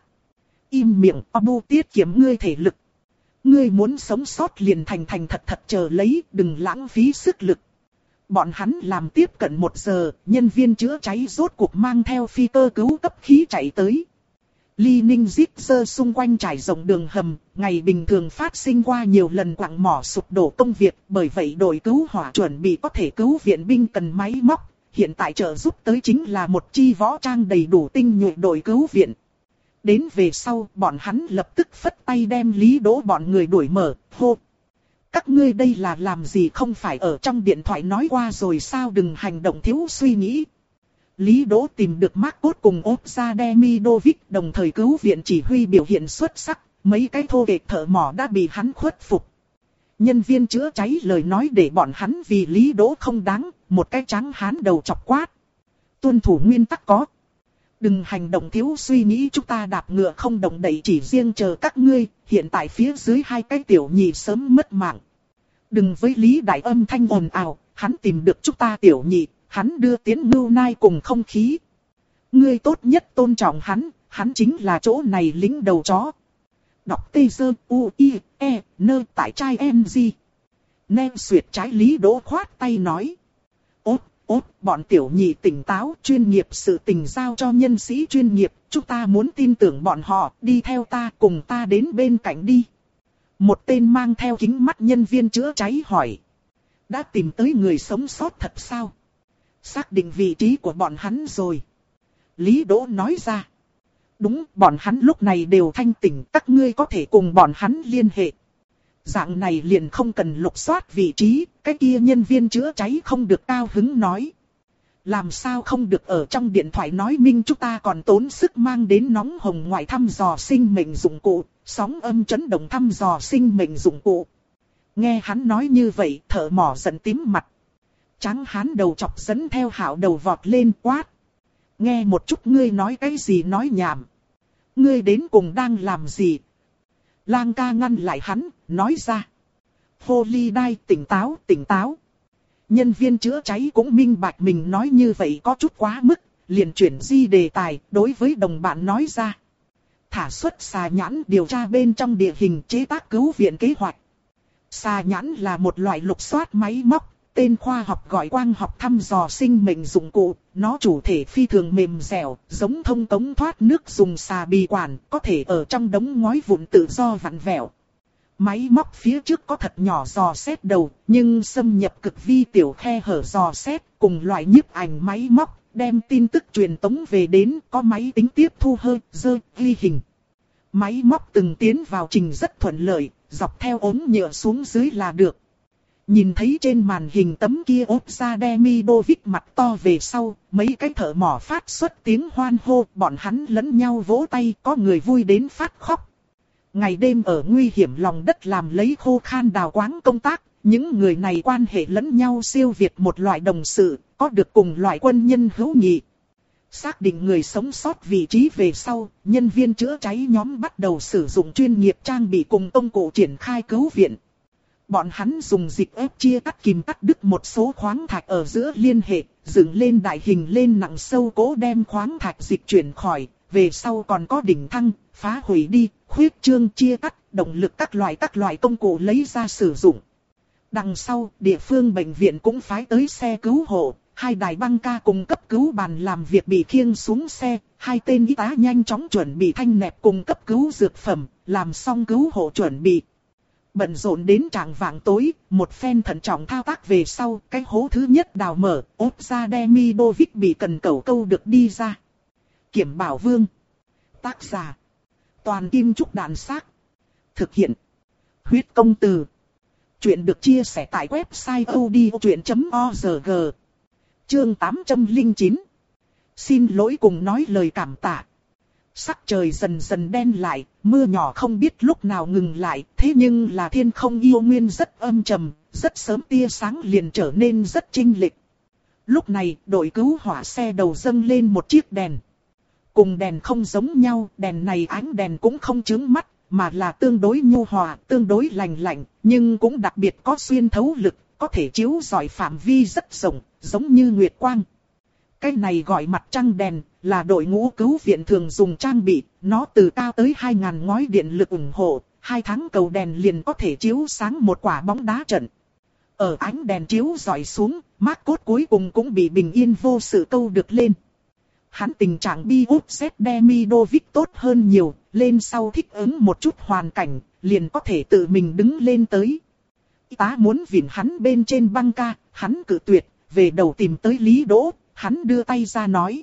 S1: Im miệng, Abu tiết kiệm ngươi thể lực. Ngươi muốn sống sót liền thành thành thật thật chờ lấy, đừng lãng phí sức lực. Bọn hắn làm tiếp cận một giờ, nhân viên chữa cháy rốt cuộc mang theo phi cơ cứu cấp khí chạy tới. Ly Ninh Zip sơ xung quanh trải rộng đường hầm, ngày bình thường phát sinh qua nhiều lần quặng mỏ sụp đổ công việc, bởi vậy đội cứu hỏa chuẩn bị có thể cứu viện binh cần máy móc, hiện tại trợ giúp tới chính là một chi võ trang đầy đủ tinh nhuệ đội cứu viện. Đến về sau, bọn hắn lập tức phất tay đem Lý Đỗ bọn người đuổi mở, hô. Các ngươi đây là làm gì không phải ở trong điện thoại nói qua rồi sao, đừng hành động thiếu suy nghĩ. Lý Đỗ tìm được Marcos cùng Opsa Demidovic, đồng thời cứu viện chỉ huy biểu hiện xuất sắc, mấy cái thô kệch thợ mỏ đã bị hắn khuất phục. Nhân viên chữa cháy lời nói để bọn hắn vì Lý Đỗ không đáng, một cái trắng hán đầu chọc quát. Tuân thủ nguyên tắc có. Đừng hành động thiếu suy nghĩ, chúng ta đạp ngựa không động đậy chỉ riêng chờ các ngươi, hiện tại phía dưới hai cái tiểu nhị sớm mất mạng. Đừng với Lý Đại âm thanh ồn ào, hắn tìm được chúng ta tiểu nhị, hắn đưa tiến ngưu nai cùng không khí. Ngươi tốt nhất tôn trọng hắn, hắn chính là chỗ này lính đầu chó. Đọc tê sơ u i e nơ tại trai em gì. Nem xuyệt trái Lý Đỗ khoát tay nói. Ốt, ốt, bọn tiểu nhị tỉnh táo, chuyên nghiệp sự tình giao cho nhân sĩ chuyên nghiệp, chúng ta muốn tin tưởng bọn họ, đi theo ta, cùng ta đến bên cạnh đi. Một tên mang theo kính mắt nhân viên chữa cháy hỏi. Đã tìm tới người sống sót thật sao? Xác định vị trí của bọn hắn rồi. Lý Đỗ nói ra. Đúng, bọn hắn lúc này đều thanh tỉnh, các ngươi có thể cùng bọn hắn liên hệ. Dạng này liền không cần lục soát vị trí, cái kia nhân viên chữa cháy không được cao hứng nói. Làm sao không được ở trong điện thoại nói minh chúng ta còn tốn sức mang đến nóng hồng ngoại thăm dò sinh mệnh dụng cụ, sóng âm chấn động thăm dò sinh mệnh dụng cụ. Nghe hắn nói như vậy, thợ mỏ giận tím mặt. Tráng hán đầu chọc dẫn theo Hạo đầu vọt lên quát. Nghe một chút ngươi nói cái gì nói nhảm. Ngươi đến cùng đang làm gì? Lang ca ngăn lại hắn, nói ra. Holiday tỉnh táo, tỉnh táo. Nhân viên chữa cháy cũng minh bạch mình nói như vậy có chút quá mức, liền chuyển di đề tài, đối với đồng bạn nói ra. Thả xuất xà nhãn điều tra bên trong địa hình chế tác cứu viện kế hoạch. Xà nhãn là một loại lục soát máy móc, tên khoa học gọi quang học thăm dò sinh mệnh dụng cụ, nó chủ thể phi thường mềm dẻo, giống thông cống thoát nước dùng xà bì quản, có thể ở trong đống ngói vụn tự do vặn vẹo. Máy móc phía trước có thật nhỏ dò xét đầu, nhưng xâm nhập cực vi tiểu khe hở dò xét, cùng loại nhiếp ảnh máy móc, đem tin tức truyền tống về đến, có máy tính tiếp thu hơi, dơ, ghi hình. Máy móc từng tiến vào trình rất thuận lợi, dọc theo ống nhựa xuống dưới là được. Nhìn thấy trên màn hình tấm kia ốp ra Demidovic mặt to về sau, mấy cái thợ mỏ phát xuất tiếng hoan hô, bọn hắn lẫn nhau vỗ tay, có người vui đến phát khóc. Ngày đêm ở nguy hiểm lòng đất làm lấy khô khan đào quáng công tác, những người này quan hệ lẫn nhau siêu việt một loại đồng sự, có được cùng loại quân nhân hữu nghị. Xác định người sống sót vị trí về sau, nhân viên chữa cháy nhóm bắt đầu sử dụng chuyên nghiệp trang bị cùng công cụ triển khai cứu viện. Bọn hắn dùng dịch ép chia cắt kìm cắt đứt một số khoáng thạch ở giữa liên hệ, dựng lên đại hình lên nặng sâu cố đem khoáng thạch dịch chuyển khỏi, về sau còn có đỉnh thăng, phá hủy đi, khuyết trương chia cắt, động lực các loại các loại công cụ lấy ra sử dụng. Đằng sau, địa phương bệnh viện cũng phái tới xe cứu hộ, hai đài băng ca cùng cấp cứu bàn làm việc bị khiêng xuống xe, hai tên y tá nhanh chóng chuẩn bị thanh nẹp cùng cấp cứu dược phẩm, làm xong cứu hộ chuẩn bị. Bận rộn đến trạng vạng tối, một phen thận trọng thao tác về sau, cái hố thứ nhất đào mở, ốp ra Demidovic bị cần cẩu câu được đi ra. Kiểm Bảo Vương. Tác giả. Toàn Kim Trúc Đạn Xác. Thực hiện. Huyết Công Từ. Chuyện được chia sẻ tại website odchuyện chấm org. Chương tám trăm lẻ chín. Xin lỗi cùng nói lời cảm tạ. Sắc trời dần dần đen lại, mưa nhỏ không biết lúc nào ngừng lại, thế nhưng là thiên không yêu nguyên rất âm trầm, rất sớm tia sáng liền trở nên rất chênh lệch. Lúc này, đội cứu hỏa xe đầu dâng lên một chiếc đèn. Cùng đèn không giống nhau, đèn này ánh đèn cũng không chướng mắt, mà là tương đối nhu hòa, tương đối lành lạnh, nhưng cũng đặc biệt có xuyên thấu lực, có thể chiếu rọi phạm vi rất rộng, giống như nguyệt quang. Cái này gọi mặt trăng đèn, là đội ngũ cứu viện thường dùng trang bị, nó từ cao tới hai nghìn ngói điện lực ủng hộ, hai tháng cầu đèn liền có thể chiếu sáng một quả bóng đá trận. Ở ánh đèn chiếu rọi xuống, mác cốt cuối cùng cũng bị bình yên vô sự câu được lên. Hắn tình trạng bi út xét Demidovic tốt hơn nhiều, lên sau thích ứng một chút hoàn cảnh, liền có thể tự mình đứng lên tới. Y tá muốn vịn hắn bên trên băng ca, hắn cự tuyệt, về đầu tìm tới Lý Đỗ, hắn đưa tay ra nói.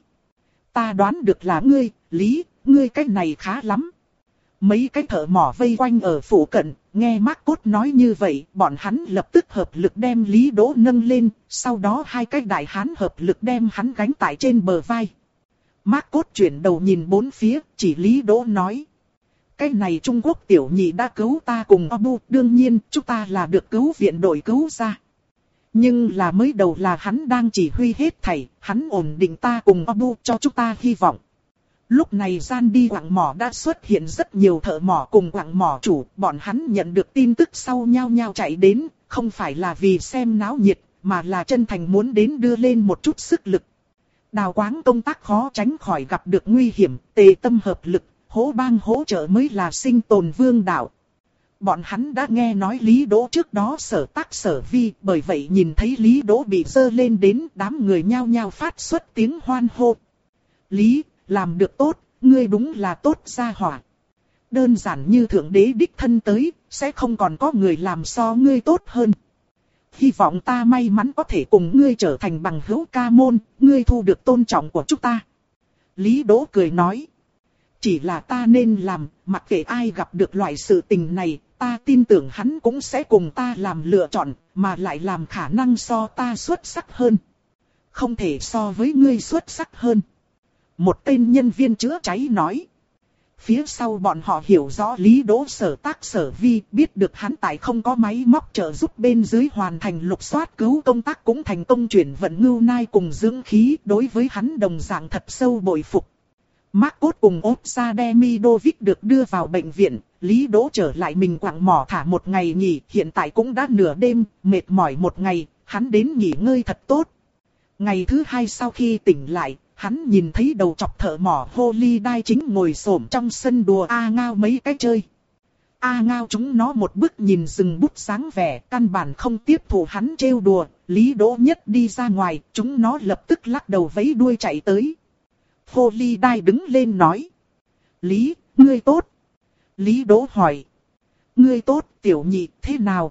S1: Ta đoán được là ngươi, Lý, ngươi cái này khá lắm. Mấy cái thợ mỏ vây quanh ở phủ cận, nghe Mác Cốt nói như vậy, bọn hắn lập tức hợp lực đem Lý Đỗ nâng lên, sau đó hai cái đại hán hợp lực đem hắn gánh tại trên bờ vai. Mác Cốt chuyển đầu nhìn bốn phía, chỉ Lý Đỗ nói. Cái này Trung Quốc tiểu nhị đã cứu ta cùng Abu, đương nhiên chúng ta là được cứu viện đội cứu ra. Nhưng là mới đầu là hắn đang chỉ huy hết thảy, hắn ổn định ta cùng Abu cho chúng ta hy vọng. Lúc này gian đi quặng mỏ đã xuất hiện rất nhiều thợ mỏ cùng quặng mỏ chủ, bọn hắn nhận được tin tức sau nhao nhao chạy đến, không phải là vì xem náo nhiệt, mà là chân thành muốn đến đưa lên một chút sức lực. Đào quáng công tác khó tránh khỏi gặp được nguy hiểm, tề tâm hợp lực, hỗ bang hỗ trợ mới là sinh tồn vương đạo. Bọn hắn đã nghe nói Lý Đỗ trước đó sở tác sở vi, bởi vậy nhìn thấy Lý Đỗ bị dơ lên đến, đám người nhao nhao phát xuất tiếng hoan hô. Lý, làm được tốt, ngươi đúng là tốt gia hỏa. Đơn giản như thượng đế đích thân tới, sẽ không còn có người làm so ngươi tốt hơn. Hy vọng ta may mắn có thể cùng ngươi trở thành bằng hữu ca môn, ngươi thu được tôn trọng của chúng ta. Lý Đỗ cười nói. Chỉ là ta nên làm, mặc kệ ai gặp được loại sự tình này, ta tin tưởng hắn cũng sẽ cùng ta làm lựa chọn, mà lại làm khả năng so ta xuất sắc hơn. không thể so với ngươi xuất sắc hơn. Một tên nhân viên chữa cháy nói. Phía sau bọn họ hiểu rõ Lý Đỗ sở tác sở vi, biết được hắn tại không có máy móc trợ giúp bên dưới hoàn thành lục soát cứu công tác cũng thành công chuyển vận ngưu nai cùng dưỡng khí, đối với hắn đồng dạng thật sâu bội phục. Marcos cùng Otsa Demidovic được đưa vào bệnh viện, Lý Đỗ trở lại mình quặng mỏ thả một ngày nghỉ, hiện tại cũng đã nửa đêm, mệt mỏi một ngày, hắn đến nghỉ ngơi thật tốt. Ngày thứ hai sau khi tỉnh lại, hắn nhìn thấy đầu chọc thợ mỏ Holiday chính ngồi xổm trong sân đùa A Ngao mấy cái chơi. A Ngao chúng nó một bước nhìn rừng bút sáng vẻ, căn bản không tiếp thụ hắn trêu đùa, Lý Đỗ nhất đi ra ngoài, chúng nó lập tức lắc đầu vẫy đuôi chạy tới. Holiday đứng lên nói. Lý, ngươi tốt. Lý Đỗ hỏi. Ngươi tốt, tiểu nhị, thế nào?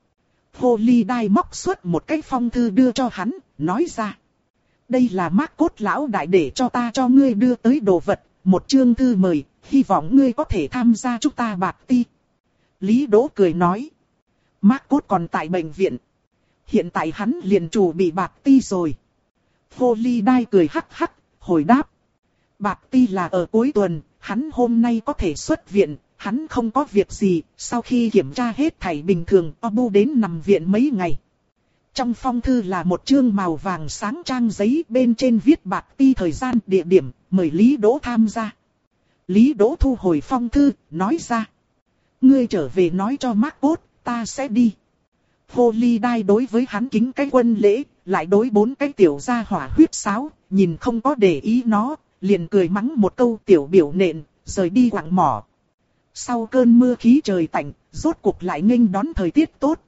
S1: Holiday móc xuất một cái phong thư đưa cho hắn, nói ra. Đây là Marcos lão đại để cho ta cho ngươi đưa tới đồ vật, một chương thư mời, hy vọng ngươi có thể tham gia chúng ta party. Lý Đỗ cười nói. Marcos còn tại bệnh viện. Hiện tại hắn liền chủ bị party rồi. Holiday cười hắc hắc, hồi đáp. Party là ở cuối tuần, hắn hôm nay có thể xuất viện, hắn không có việc gì, sau khi kiểm tra hết thảy bình thường, Obu đến nằm viện mấy ngày. Trong phong thư là một chương màu vàng sáng trang giấy, bên trên viết party thời gian, địa điểm, mời Lý Đỗ tham gia. Lý Đỗ thu hồi phong thư, nói ra. Ngươi trở về nói cho Marcos, ta sẽ đi. Holiday đối với hắn kính cái quân lễ, lại đối bốn cái tiểu gia hỏa huyết sáo, nhìn không có để ý nó, liền cười mắng một câu tiểu biểu nện, rời đi quặng mỏ. Sau cơn mưa khí trời tạnh, rốt cuộc lại nghênh đón thời tiết tốt.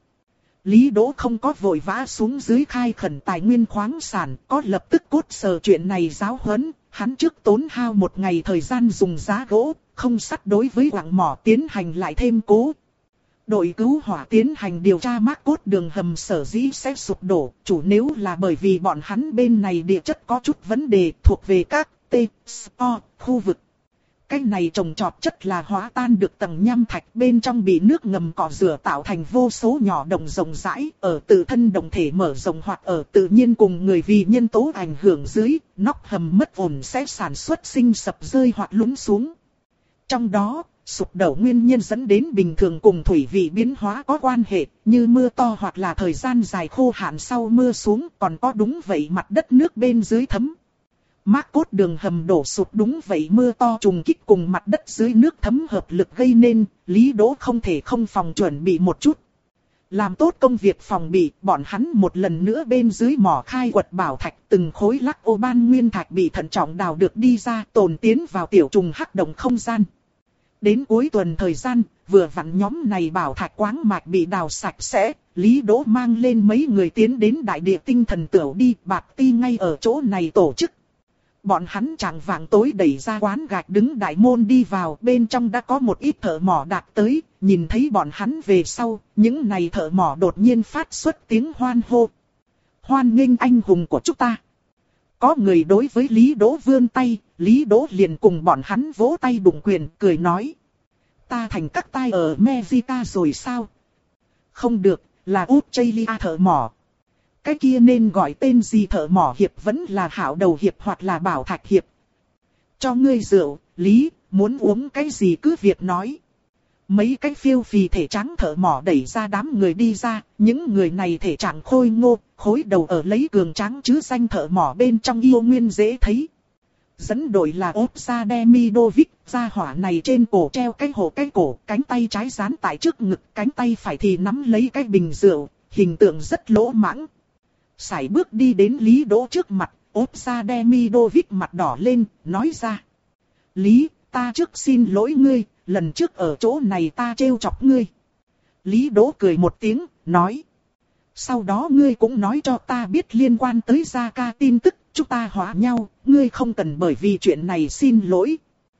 S1: Lý Đỗ không có vội vã xuống dưới khai khẩn tài nguyên khoáng sản, có lập tức cốt sờ chuyện này giáo huấn, hắn trước tốn hao một ngày thời gian dùng giá gỗ, không sắt đối với quặng mỏ tiến hành lại thêm cố. Đội cứu hỏa tiến hành điều tra Marcos đường hầm sở dĩ sẽ sụp đổ, chủ nếu là bởi vì bọn hắn bên này địa chất có chút vấn đề thuộc về các T, S, O, khu vực. Cái này trồng trọt chất là hóa tan được tầng nham thạch bên trong bị nước ngầm cọ rửa tạo thành vô số nhỏ đồng rộng rãi, ở tự thân đồng thể mở rộng hoặc ở tự nhiên cùng người vì nhân tố ảnh hưởng dưới, nóc hầm mất ổn sẽ sản xuất sinh sập rơi hoặc lún xuống. Trong đó, sụp đổ nguyên nhân dẫn đến bình thường cùng thủy vị biến hóa có quan hệ, như mưa to hoặc là thời gian dài khô hạn sau mưa xuống, còn có đúng vậy mặt đất nước bên dưới thấm. Marcos đường hầm đổ sụp đúng vậy mưa to trùng kích cùng mặt đất dưới nước thấm hợp lực gây nên, Lý Đỗ không thể không phòng chuẩn bị một chút. Làm tốt công việc phòng bị, bọn hắn một lần nữa bên dưới mỏ khai quật bảo thạch, từng khối lắc ô ban nguyên thạch bị thận trọng đào được đi ra, tồn tiến vào tiểu trùng hắc động không gian. Đến cuối tuần thời gian, vừa vặn nhóm này bảo thạch quáng mạch bị đào sạch sẽ, Lý Đỗ mang lên mấy người tiến đến đại địa tinh thần tửu đi, bạc ti ngay ở chỗ này tổ chức. Bọn hắn chạng vạng tối đẩy ra quán gạch đứng đại môn đi vào, bên trong đã có một ít thợ mỏ đạt tới, nhìn thấy bọn hắn về sau, những này thợ mỏ đột nhiên phát xuất tiếng hoan hô. Hoan nghênh anh hùng của chúng ta. Có người đối với Lý Đỗ vươn tay, Lý Đỗ liền cùng bọn hắn vỗ tay đụng quyền, cười nói. Ta thành các tai ở Mexica rồi sao? Không được, là Australia thợ mỏ. Cái kia nên gọi tên gì thợ mỏ hiệp vẫn là hảo đầu hiệp hoặc là bảo thạch hiệp. Cho ngươi rượu, Lý, muốn uống cái gì cứ việc nói. Mấy cái phiêu phì thể trắng thợ mỏ đẩy ra đám người đi ra, những người này thể trạng khôi ngô, khối đầu ở lấy cường trắng chứ danh thợ mỏ bên trong yêu nguyên dễ thấy. Dẫn đội là Otsa Demidovic, gia hỏa này trên cổ treo cái hổ cái cổ, cánh tay trái dán tại trước ngực, cánh tay phải thì nắm lấy cái bình rượu, hình tượng rất lỗ mãng. Sải bước đi đến Lý Đỗ trước mặt, Otsa Demidovic mặt đỏ lên, nói ra. Lý, ta trước xin lỗi ngươi, lần trước ở chỗ này ta trêu chọc ngươi. Lý Đỗ cười một tiếng, nói. Sau đó ngươi cũng nói cho ta biết liên quan tới Gia Ca tin tức, chúng ta hóa nhau, ngươi không cần bởi vì chuyện này xin lỗi.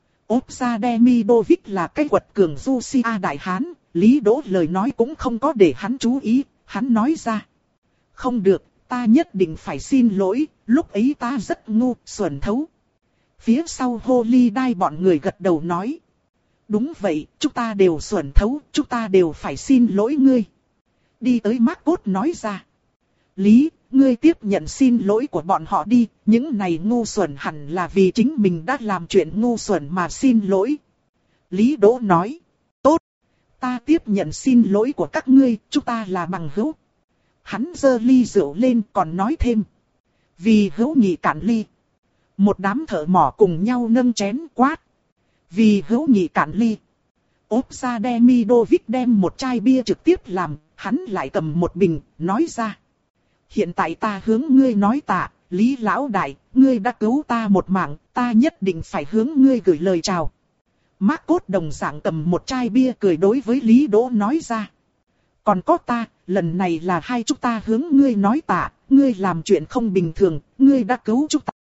S1: Otsa Demidovic là cái quật cường Russia đại hán, Lý Đỗ lời nói cũng không có để hắn chú ý, hắn nói ra. Không được, ta nhất định phải xin lỗi, lúc ấy ta rất ngu, xuẩn thấu. Phía sau Holiday bọn người gật đầu nói. Đúng vậy, chúng ta đều xuẩn thấu, chúng ta đều phải xin lỗi ngươi. Đi tới Marcos nói ra. Lý, ngươi tiếp nhận xin lỗi của bọn họ đi, những này ngu xuẩn hẳn là vì chính mình đã làm chuyện ngu xuẩn mà xin lỗi. Lý Đỗ nói, tốt, ta tiếp nhận xin lỗi của các ngươi, chúng ta là bằng hữu. Hắn giơ ly rượu lên còn nói thêm, vì hữu nghị cạn ly. Một đám thợ mỏ cùng nhau nâng chén quát, vì hữu nghị cạn ly. Ốp ra Demidovic đem một chai bia trực tiếp làm, hắn lại cầm một bình, nói ra. Hiện tại ta hướng ngươi nói tạ, Lý Lão Đại, ngươi đã cứu ta một mạng, ta nhất định phải hướng ngươi gửi lời chào. Mác Cốt đồng dạng cầm một chai bia cười đối với Lý Đỗ nói ra. Còn có ta, lần này là hai chúng ta hướng ngươi nói tạ, ngươi làm chuyện không bình thường, ngươi đã cứu chúng ta.